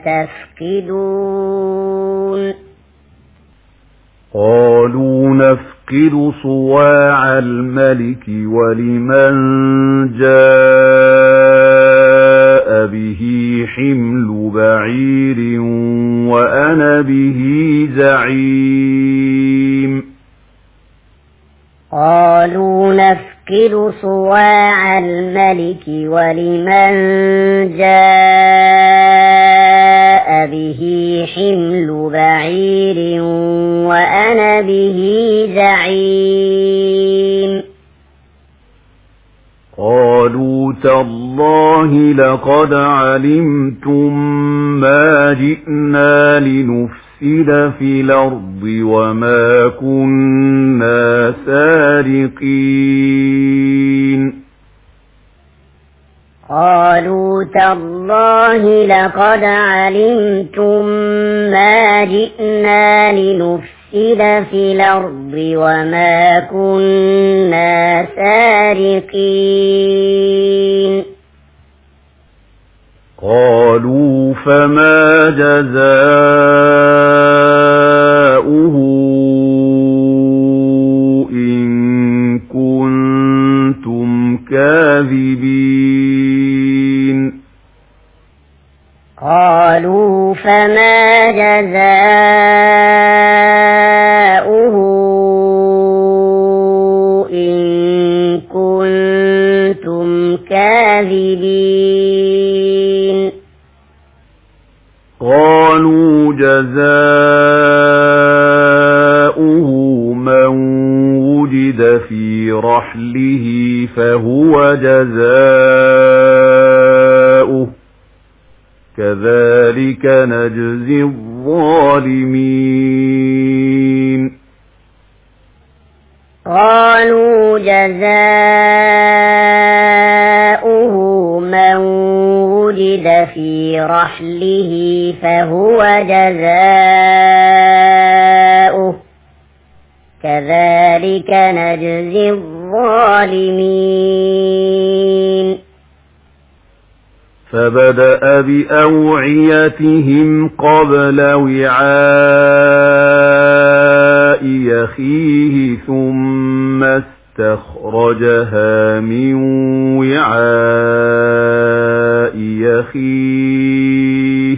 تفقدون قالوا نفقد صواع الملك ولمن جاء به حمل بعير وأنا به زعيم قالوا نفقد صواع الملك ولمن جاء به حمل بعير وأنا به زعيم قالوا تالله لقد علمتم ما جئنا لنفسد في الأرض وما كنا سارقين قالوا تالله لقد علمتم ما جئنا لنفسد في الأرض وما كنا سارقين قالوا فما جزاؤه إن كنتم كاذبين قالوا فما جزاؤه إن كنتم كاذبين قالوا جزاؤه من وجد في رحله فهو جزاؤه كذلك نجزي الظالمين قالوا جزاؤه من وجد في رحله فهو جزاؤه كذلك نجزي الظالمين فبدأ بأوعيتهم قبل وعاء أخيه ثم استخرجها من وعاء أخيه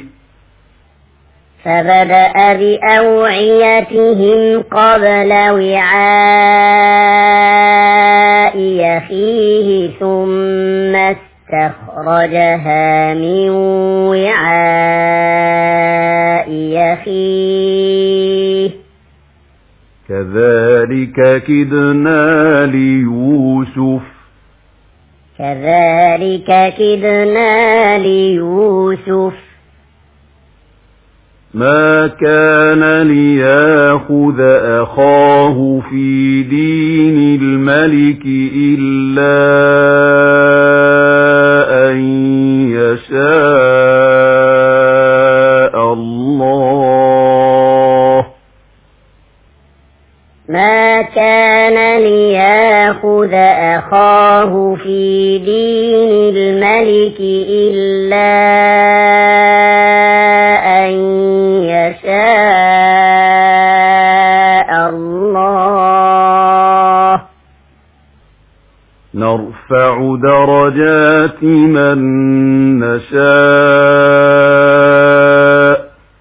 فبدأ بأوعيتهم قبل وعاء أخيه ثم استخرجها من وعاء أخيه كذلك كدنا ليوسف ما كان ليأخذ أخاه في دين الملك إلا أن يشاء الله ما كان ليأخذ أخاه أخاه في دين الملك إلا أن يشاء الله نرفع درجات من نشاء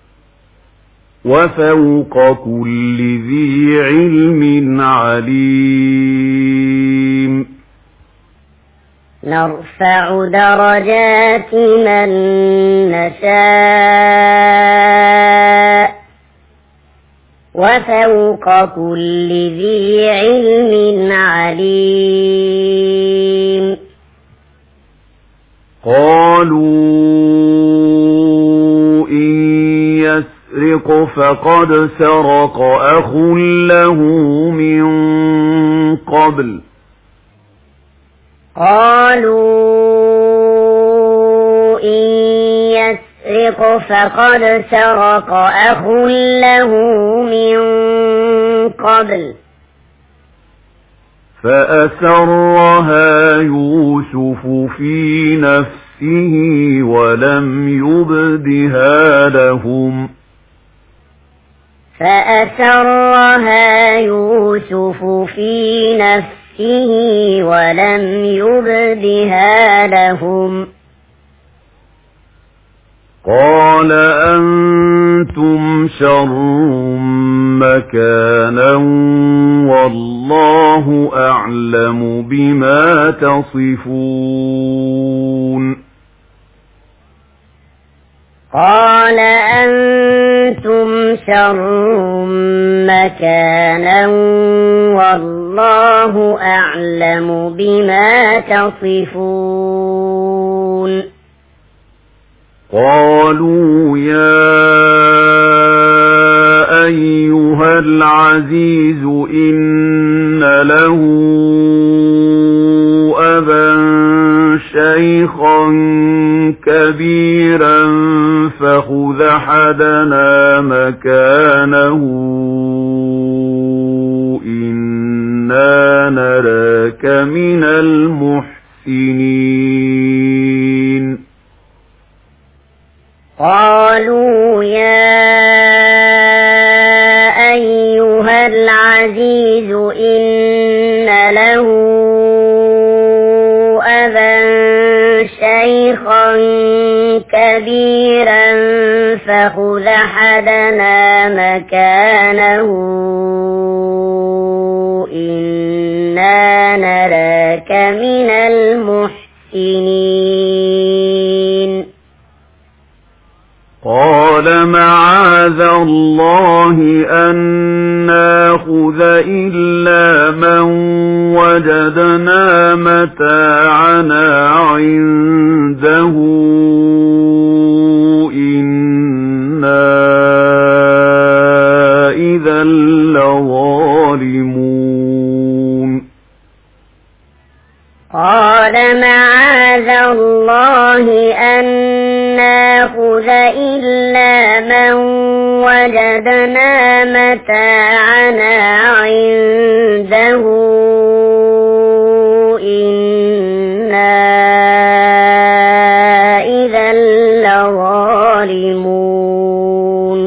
وفوق كل ذي علم عليم نرفع درجات من نشاء وفوق كل ذي علم عليم قالوا إن يسرق فقد سرق أخ له من قبل قالوا إن يسرق فقد سرق أخ له من قبل فأسرها يوسف في نفسه ولم يبدها لهم فأسرها يوسف في نفسه ولم يبدها لهم قال أنتم شر مكانا والله أعلم بما تصفون قال أنتم شر مكانا والله أعلم بما تصفون قالوا يا أيها العزيز إن له أبا شيخا كبيرا فخذ أحدنا مكانه إنا نراك من المحسنين قالوا يا أيها العزيز إن له أبا شيخا كبيرا فخذ أحدنا مكانه إنا نراك من المحسنين قال معاذ الله أن ناخذ إلا من وجدنا متاعنا عنده إنا إذا لظالمون قال معاذ الله أن ناخذ إلا من وجدنا متاعنا عنده إنا إذا لظالمون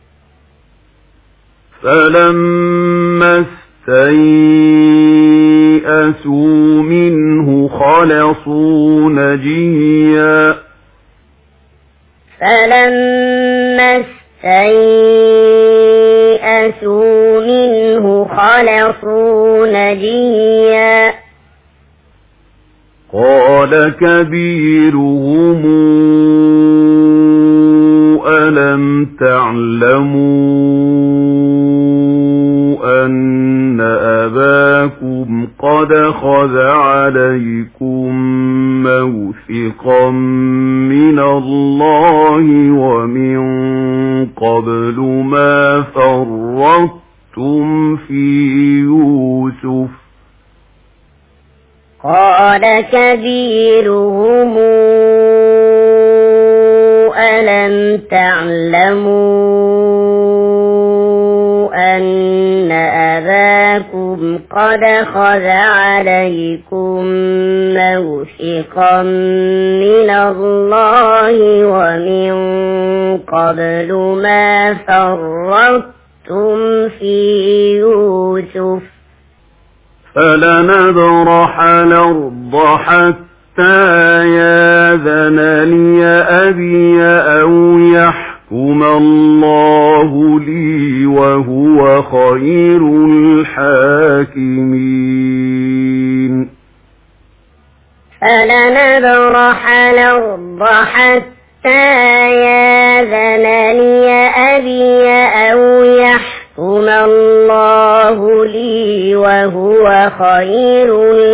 فلما استيئسوا منه خلصوا نجيا فلما استيئسوا منه خلصوا نجيا قال كبيرهم ألم تعلموا أن أباكم قد أخذ عليكم موثقا من الله ومن قبل ما فرطتم في يوسف قال كبيرهم ألم تعلموا أن أباكم أباكم قد خذ عليكم موثقا من الله ومن قبل ما فرطتم في يوسف فلنبرح الأرض حتى يأذن لي أبي أو يحكم الله لي وهو خير الحاكمين فلنبرح الأرض حتى يأذن لي أبي أو يحكم الله لي وهو خير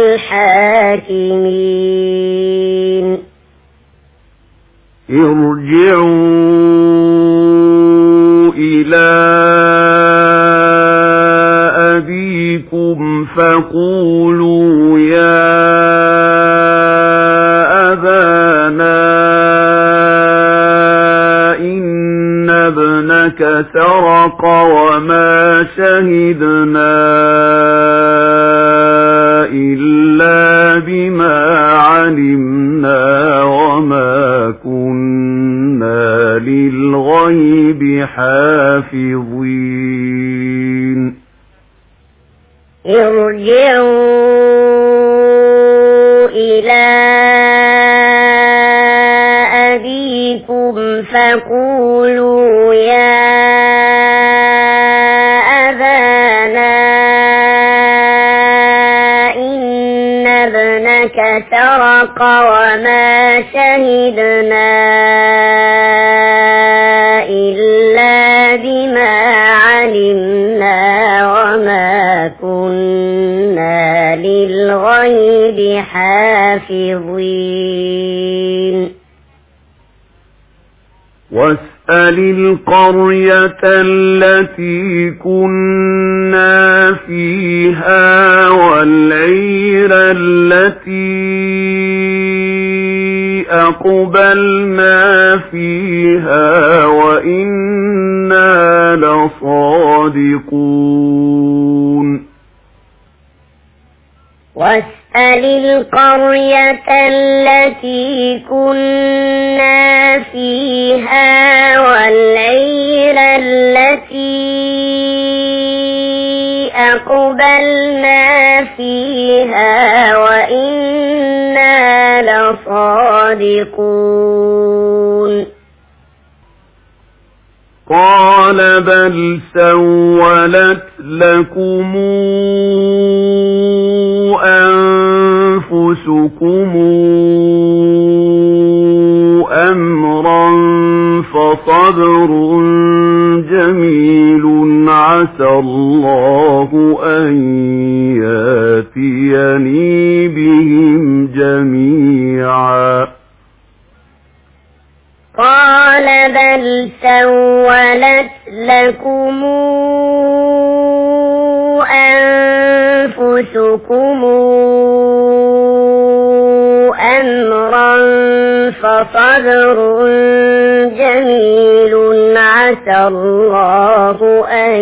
الحاكمين ارجعوا إلى أبيكم فقولوا يا أبانا إن ابنك سرق وما شهدنا إلا بما علمنا وما كنا للغيب حافظين ارجعوا إلى أبيكم فقولوا يا أبانا إن ابنك سرق وما شهدنا إلا بما علمنا وما كنا للغيب حافظين واسأل القرية التي كنا فيها والعير التي أقبلنا فيها وإنا لصادقون واسأل القرية التي كنا فيها والعير التي أقبلنا فيها وإنا لصادقون قال بل سولت لكم أنفسكم أمرا فصبر جميل عسى الله أن يأتيني بهم جميعا قال بل سولت لكم أنفسكم أمرا فصبر جميل عسى الله أن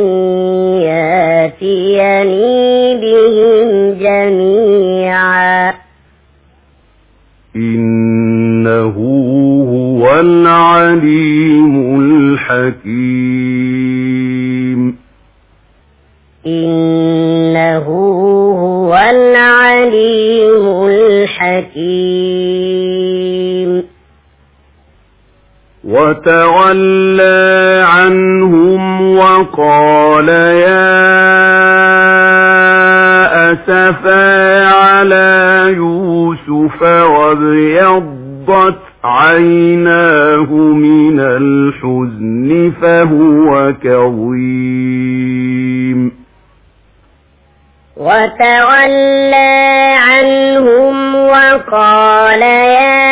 يأتيني بهم جميعا إنه هو العليم الحكيم إنه هو العليم الحكيم وتولى عنهم وقال يا أسفا على يوسف وابيضت عيناه من الحزن فهو كظيم وتولى عنهم وقال يا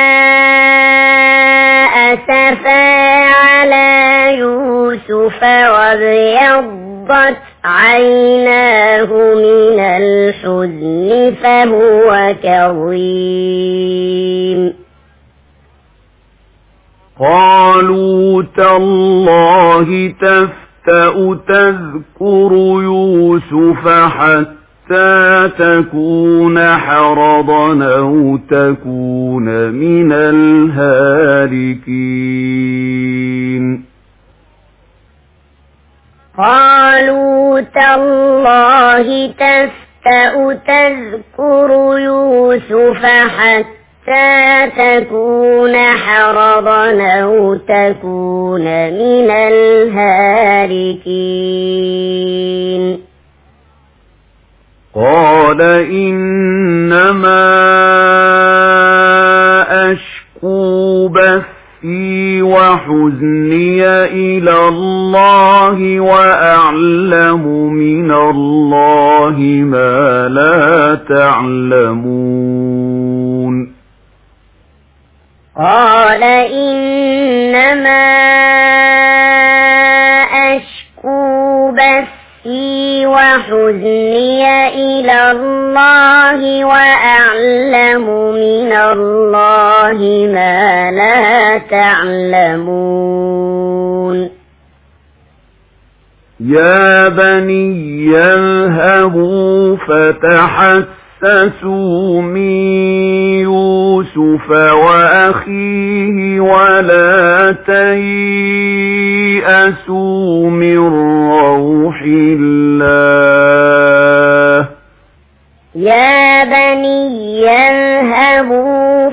أسفا على يوسف وابيضت عيناه من الحزن فهو كظيم قالوا تالله تذكر يوسف حتى تكون حرضا أو تكون من الهالكين قالوا تالله تفتأ تذكر يوسف حتى تكون حرضا أو تكون من الهالكين قال إنما أشكو بثي وحزني إلى الله وأعلم من الله ما لا تعلمون قال إنما أشكو بثي وحزني إلى الله وأعلم من الله ما لا تعلمون يا بني اذهبوا فتحسسوا من يوسف وأخيه ولا تيأسوا من روح الله يا بني اذهبوا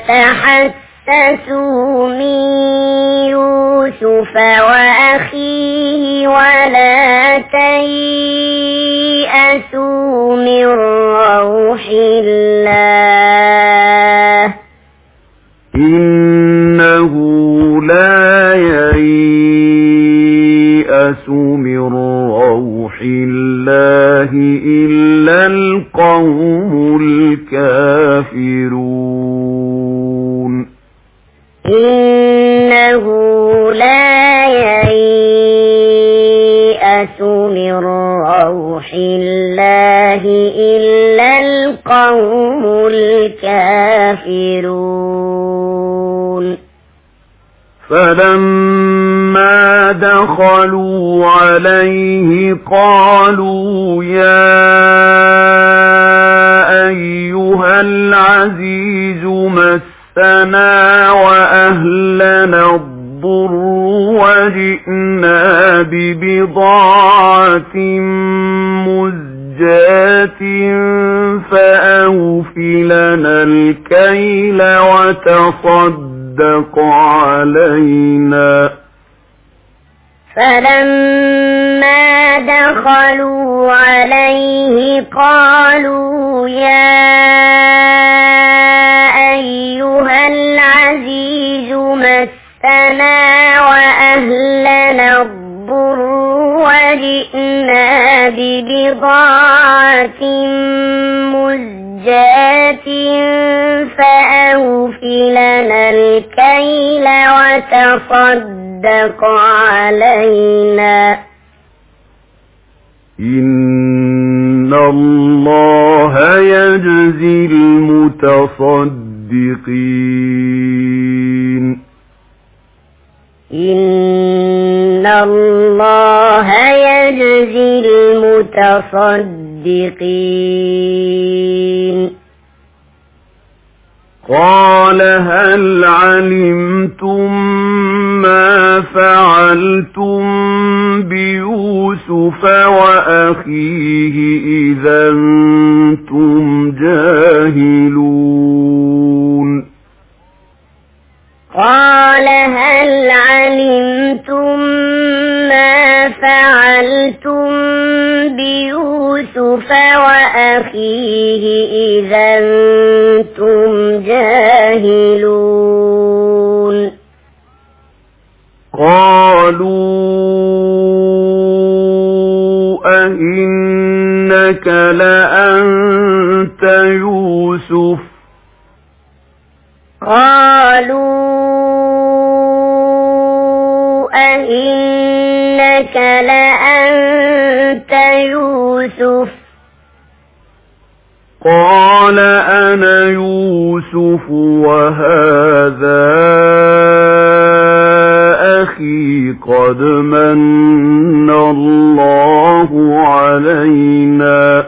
فتحسسوا من يوسف وأخيه ولا تيأسوا من روح الله إنه لا ييأس من روح الله إلا القوم الكافرون إنه لا ييأس من روح الله إلا القوم الكافرون فلما دخلوا عليه قالوا يا أيها العزيز مسنا وأهلنا الضر وجئنا ببضاعة مزجاة فأوف لنا الكيل وتصدق علينا فلما دخلوا عليه قالوا يا أيها العزيز مسنا وأهلنا الضر وجئنا ببضاعة مزجاة فأوف لنا الكيل وتصدق علينا إن الله يجزي المتصدقين إن الله يجزي المتصدقين قال هل علمتم ما فعلتم بيوسف وأخيه إذا أنتم جاهلون قال هل علمتم ما فعلتم بيوسف وأخيه إذا أنتم جاهلون قالوا أئنك لأنت يوسف قالوا أئنك لأنت يوسف قال أنا يوسف وهذا أخي قد من الله علينا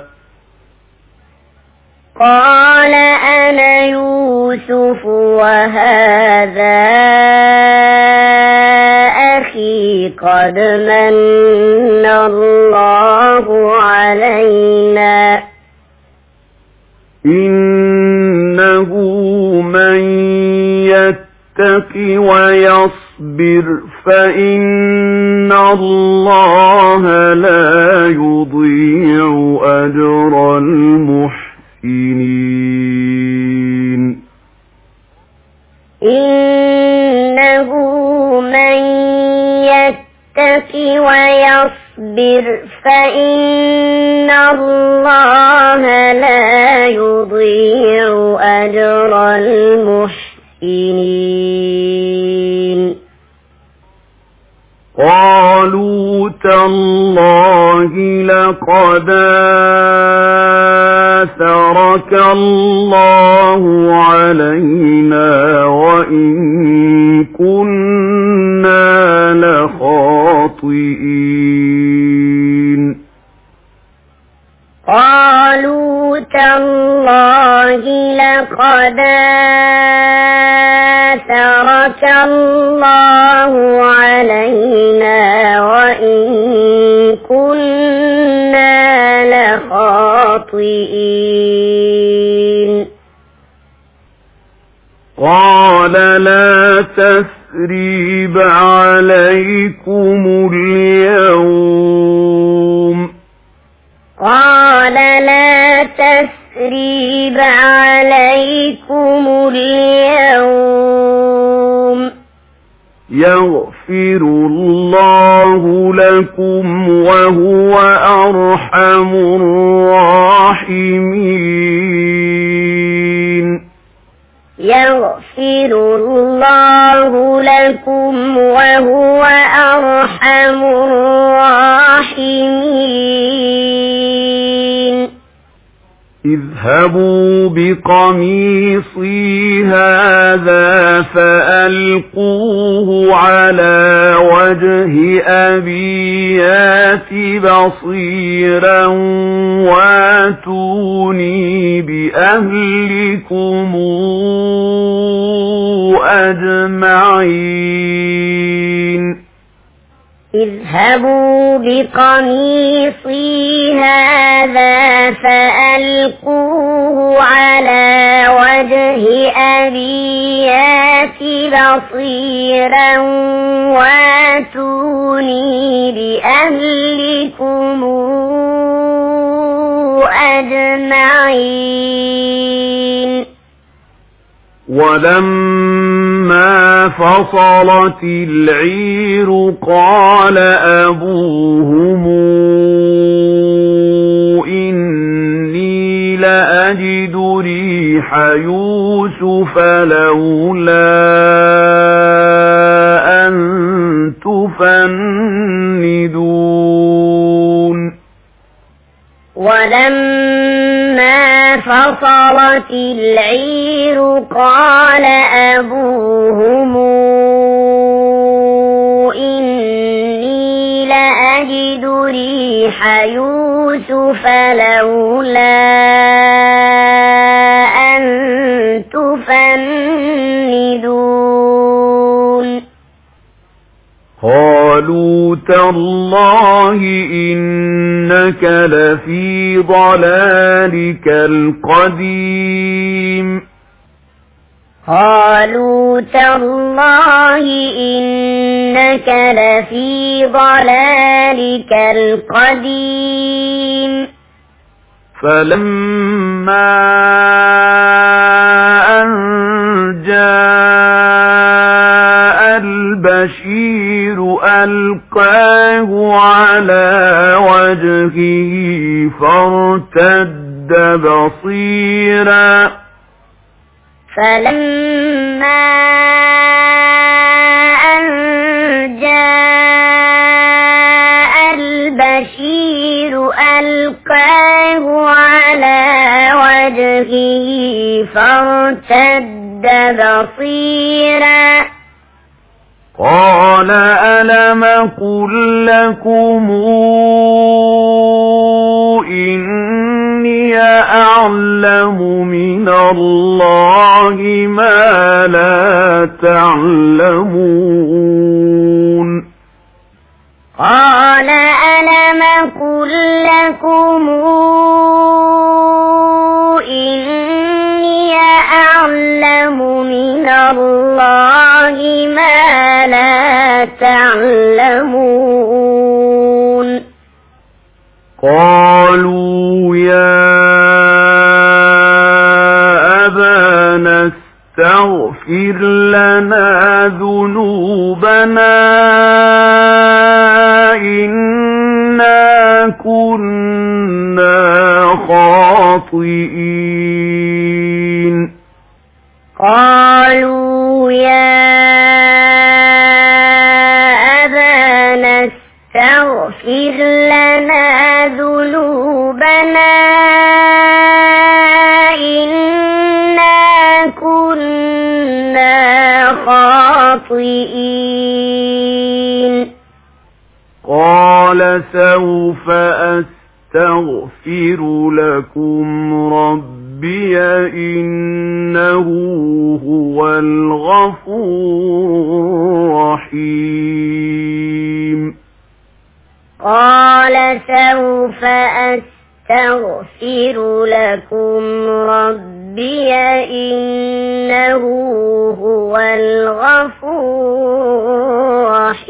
قال أنا يوسف وهذا أخي قد من الله علينا إنه من يتق ويصبر فإن الله لا يضيع أجر المحسنين إنه من يتق ويصبر فإن الله لا يضيع أجر المحسنين قالوا تالله لقد آثرك الله علينا وإن كنا لخاطئين قالوا تالله لقد آثرك الله علينا وإن كنا لخاطئين قال لا تثريب عليكم اليوم قال لا تثريب عليكم اليوم يغفر الله لكم وهو أرحم الراحمين يغفر الله لكم وهو أرحم الراحمين اذهبوا بقميصي هذا فألقوه على وجه أبي يأت بصيرا واتوني بأهلكم أجمعين اذهبوا بقميصي هذا فألقوه على وجه أبي يأت بصيرا واتوني بأهلكم أجمعين ولما فصلت العير قال أبوهم إني لأجد ريح يوسف لولا أن تفندون ولما فصلت العير قال أبوهم إني لأجد ريح يوسف لولا أن تفندون قالوا تالله إنك لفي ضلالك القديم قالوا تالله إنك لفي ضلالك القديم فلما أن جاء البشير ألقاه على وجهه فارتد بصيرا فلما أن جاء البشير ألقاه على وجهه فارتد بصيرا قال ألم ألم قل لكم إني أعلم من الله ما لا تعلمون قال ألم قل لكم إني أعلم من الله ما لا تعلمون قالوا يا أبانا استغفر لنا ذنوبنا إنا كنا خاطئين قالوا يا أبانا استغفر لنا ذنوبنا إنا كنا خاطئين قال سوف أستغفر لكم ربي إنه هو الغفور الرحيم قال سوف أستغفر لكم ربي إنه هو الغفور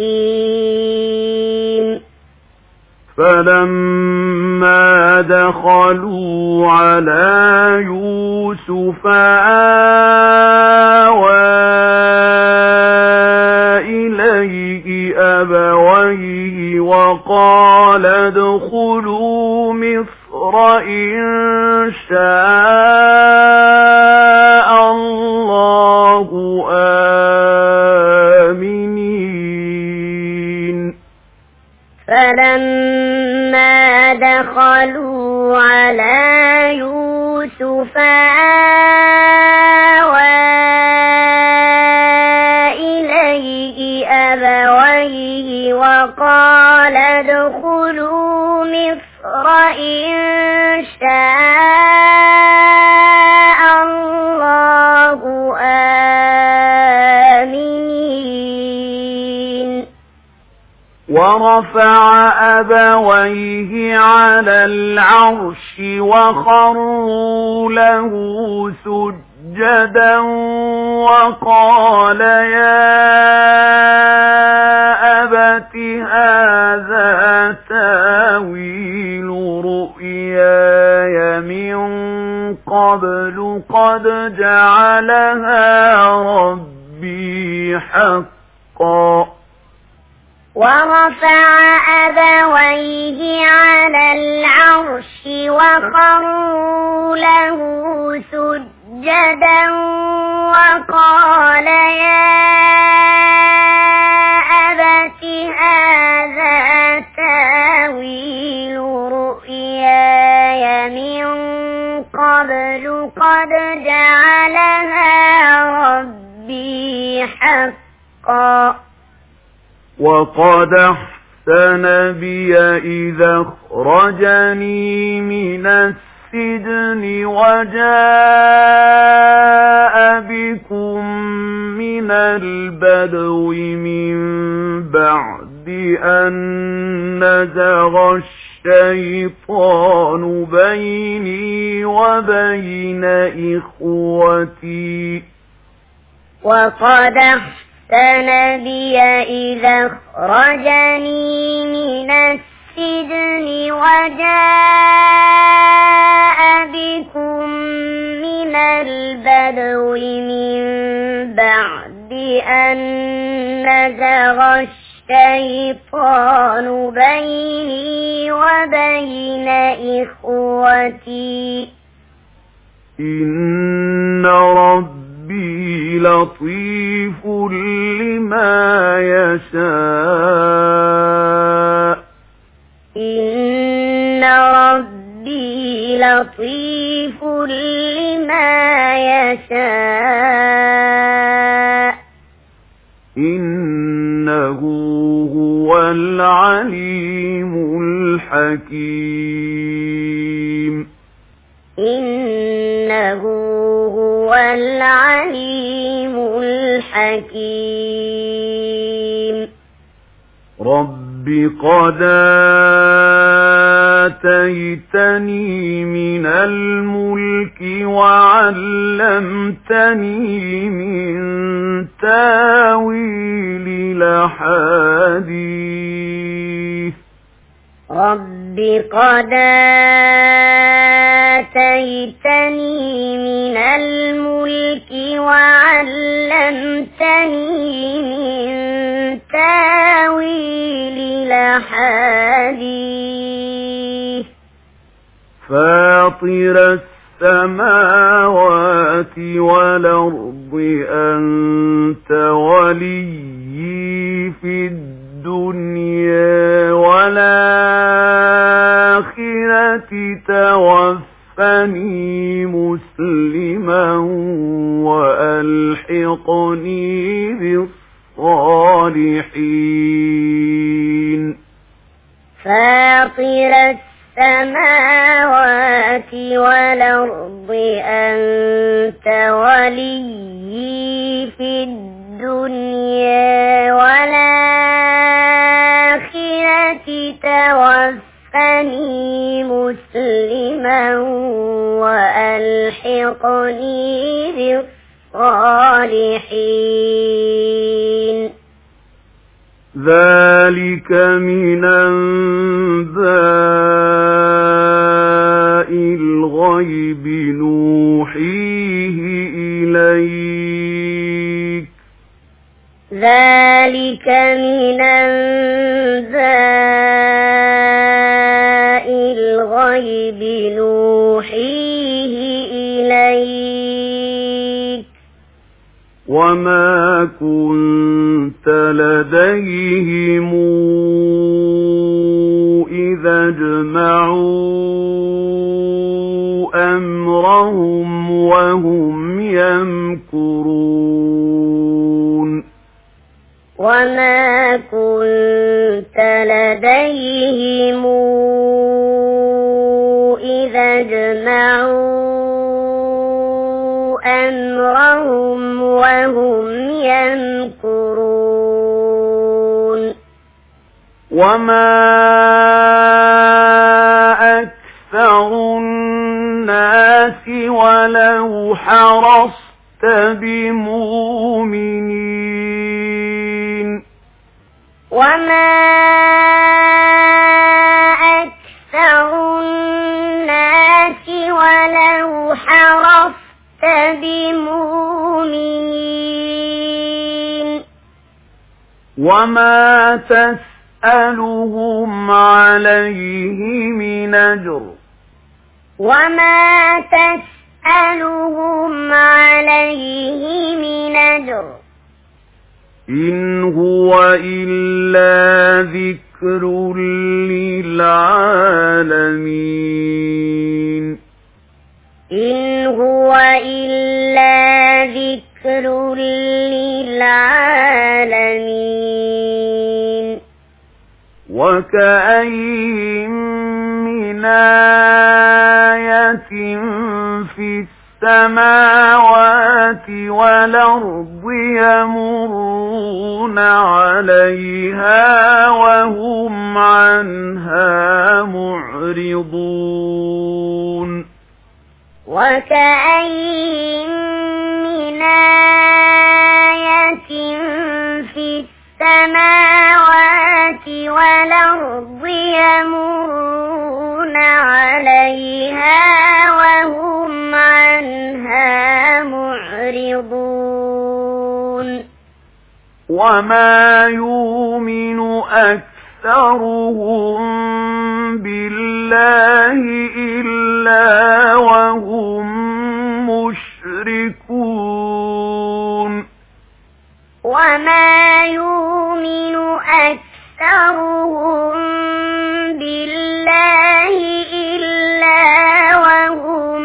الرحيم فلما دخلوا على يوسف آوى إليه أبويه وقال ادخلوا مصر إن شاء الله آمنين فلما دخلوا على يوسف آوى إليه أبويه وقال ادخلوا مصر إن شاء الله آمنين ورفع أبويه على العرش وخروا له سجدا وقال يا أبت هذا تاويل رؤياي من قبل قد جعلها ربي حقا ورفع أبويه على العرش وخروا له سجدا وقال يا أبت هذا تاويل رؤياي من قبل قد جعلها ربي حقا وقد أحسن بي إذا أخرجني من السجن وجاء بكم من البدو من بعد أن نزغ الشيطان بيني وبين إخوتي وقد أحسن بي إذا أخرجني من السجن وجاء بكم من البدو من بعد أن نزغ الشيطان بيني وبين إخوتي إن ربي لطيف لما يشاء إن ربي لطيف لما يشاء إنه هو هو العليم الحكيم إنه هو العليم الحكيم رب قد آتيتني من الملك وعلمتني من تاويل الأحاديث رب قد آتيتني من الملك وعلمتني من تاويل الأحاديث فاطر السماوات والأرض أنت وليي في الدنيا والآخرة توفني مسلما وألحقني بالصالحين فاطر السماوات والأرض أنت وليي في الدنيا والآخرة توفني مسلما وألحقني بالصالحين ذلك من أنباء الغيب نوحيه إليك ذلك من أنباء الغيب نوحيه إليك وما كنت لديهم إذا اجمعوا أمرهم وهم يمكرون وما كنت لديهم إذا اجمعوا أمرهم وهم يمكرون وما أكثر الناس ولو حرصت بمؤمنين وما أكثر الناس ولو حرصت بمؤمنين وما تسألهم عليه من أجر وما تسألهم عليه من أجر إن هو إلا ذكر للعالمين إن هو إلا ذكر للعالمين وكأين من آية في السماوات والأرض يمرون عليها وهم عنها معرضون وكأين من آية في السماوات والأرض يمرون عليها وهم عنها معرضون وما يؤمن أكثرهم بالله إلا وهم مشركون وما يؤمن أكثرهم بالله إلا وهم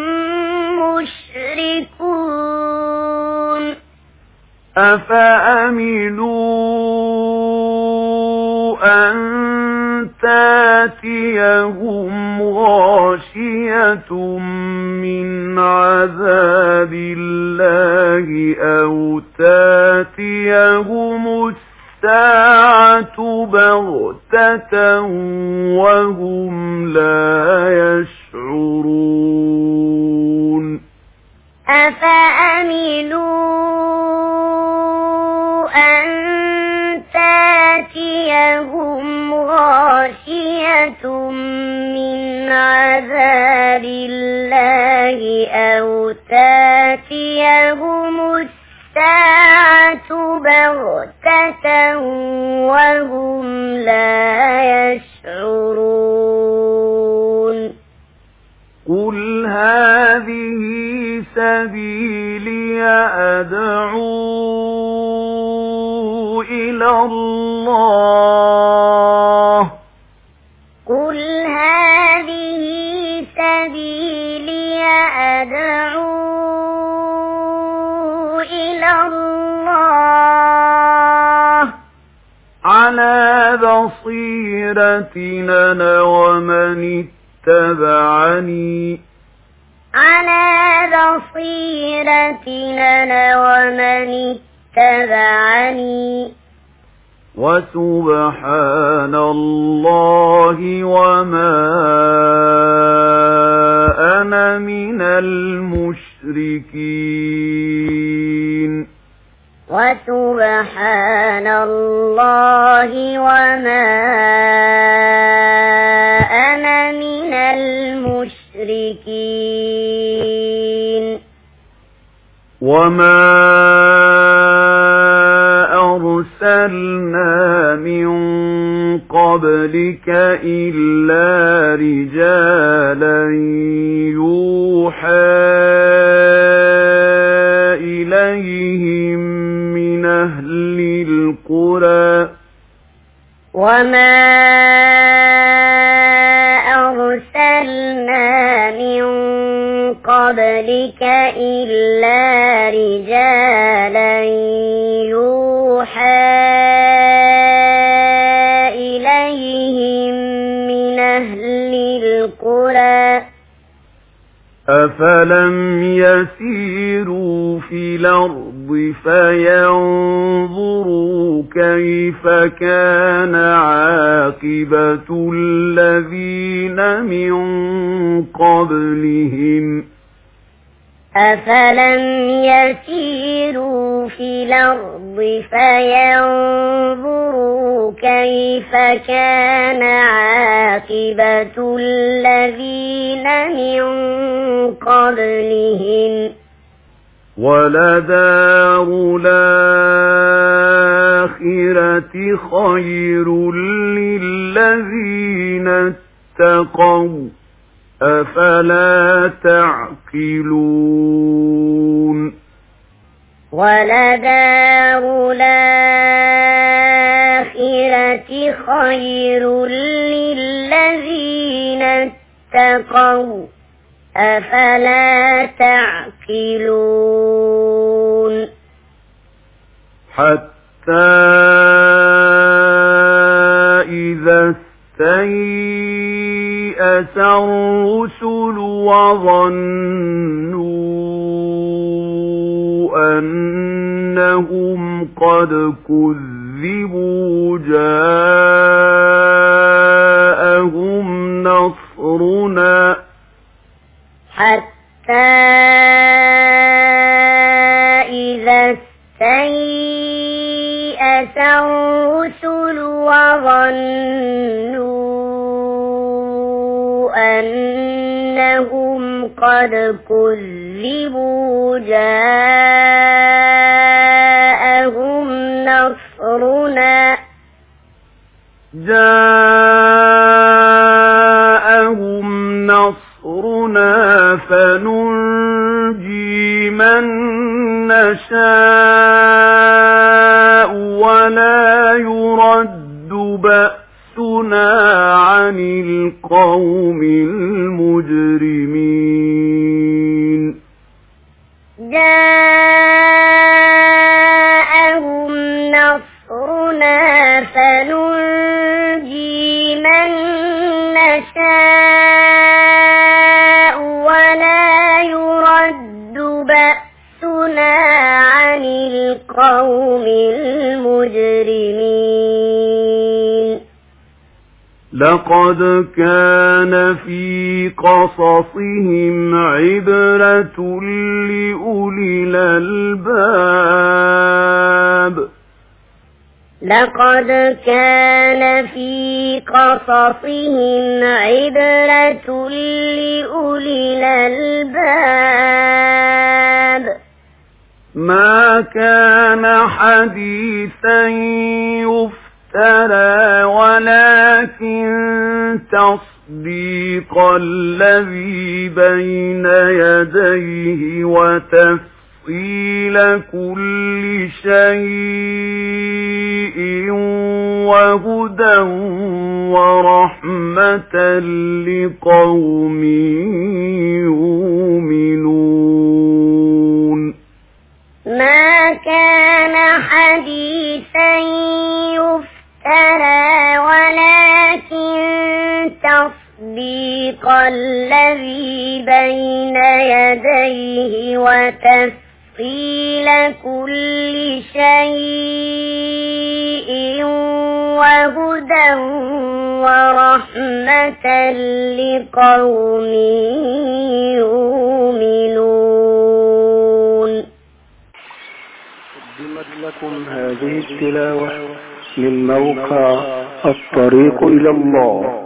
مشركون أفأمنوا أن تاتيهم غاشية من عذاب الله أو تاتيهم الساعة بغتة وهم لا يشعرون أفأمنوا أن تاتيهم غاشية من عذاب الله أو تاتيهم الساعة بغتة وهم لا يشعرون قل هذه سبيلي أدعو إلى الله قل هذه سبيلي أدعو إلى الله على بصيرة أنا ومن اتبعني على بصيرة أنا ومن اتبعني وسبحان الله وما أنا من المشركين وسبحان الله وما أنا من المشركين وما أرسلنا من قبلك إلا رجالا يوحى إليهم من أهل القرى وما أرسلنا من قبلك إلا رجالا يوحى إليهم من أهل القرى أفلم يسيروا في الأرض فينظروا كيف كان عاقبة الذين من قبلهم أفلم يسيروا في الأرض فينظروا كيف كان عاقبة الذين من قبلهم ولدار الآخرة خير للذين اتقوا أفلا تعقلون ولدار الآخرة خير للذين اتقوا أفلا تعقلون حتى إذا استيأس الرسل وظنوا أنهم قد كذبوا جاءهم نصرنا حتى إذا استيأس الرسل وظنوا أنهم قد كذبوا جاءهم نصرنا فننجي من نشاء ولا يرد بأسنا عن القوم المجرمين جاءهم نصرنا فننجي لقد كان في قصصهم عبرة لأولي الألباب لقد كان في قصصهم عبرة لأولي الألباب ما كان حديثا يفترى ولكن تصديق الذي بين يديه وتفصيل كل شيء وهدى ورحمة لقوم يؤمنون ما كان حديثا يفترى ولكن تصديق الذي بين يديه وتفصيل كل شيء وهدى ورحمة لقوم يؤمنون. قدمت لكم هذه التلاوة من موقع الطريق إلى الله.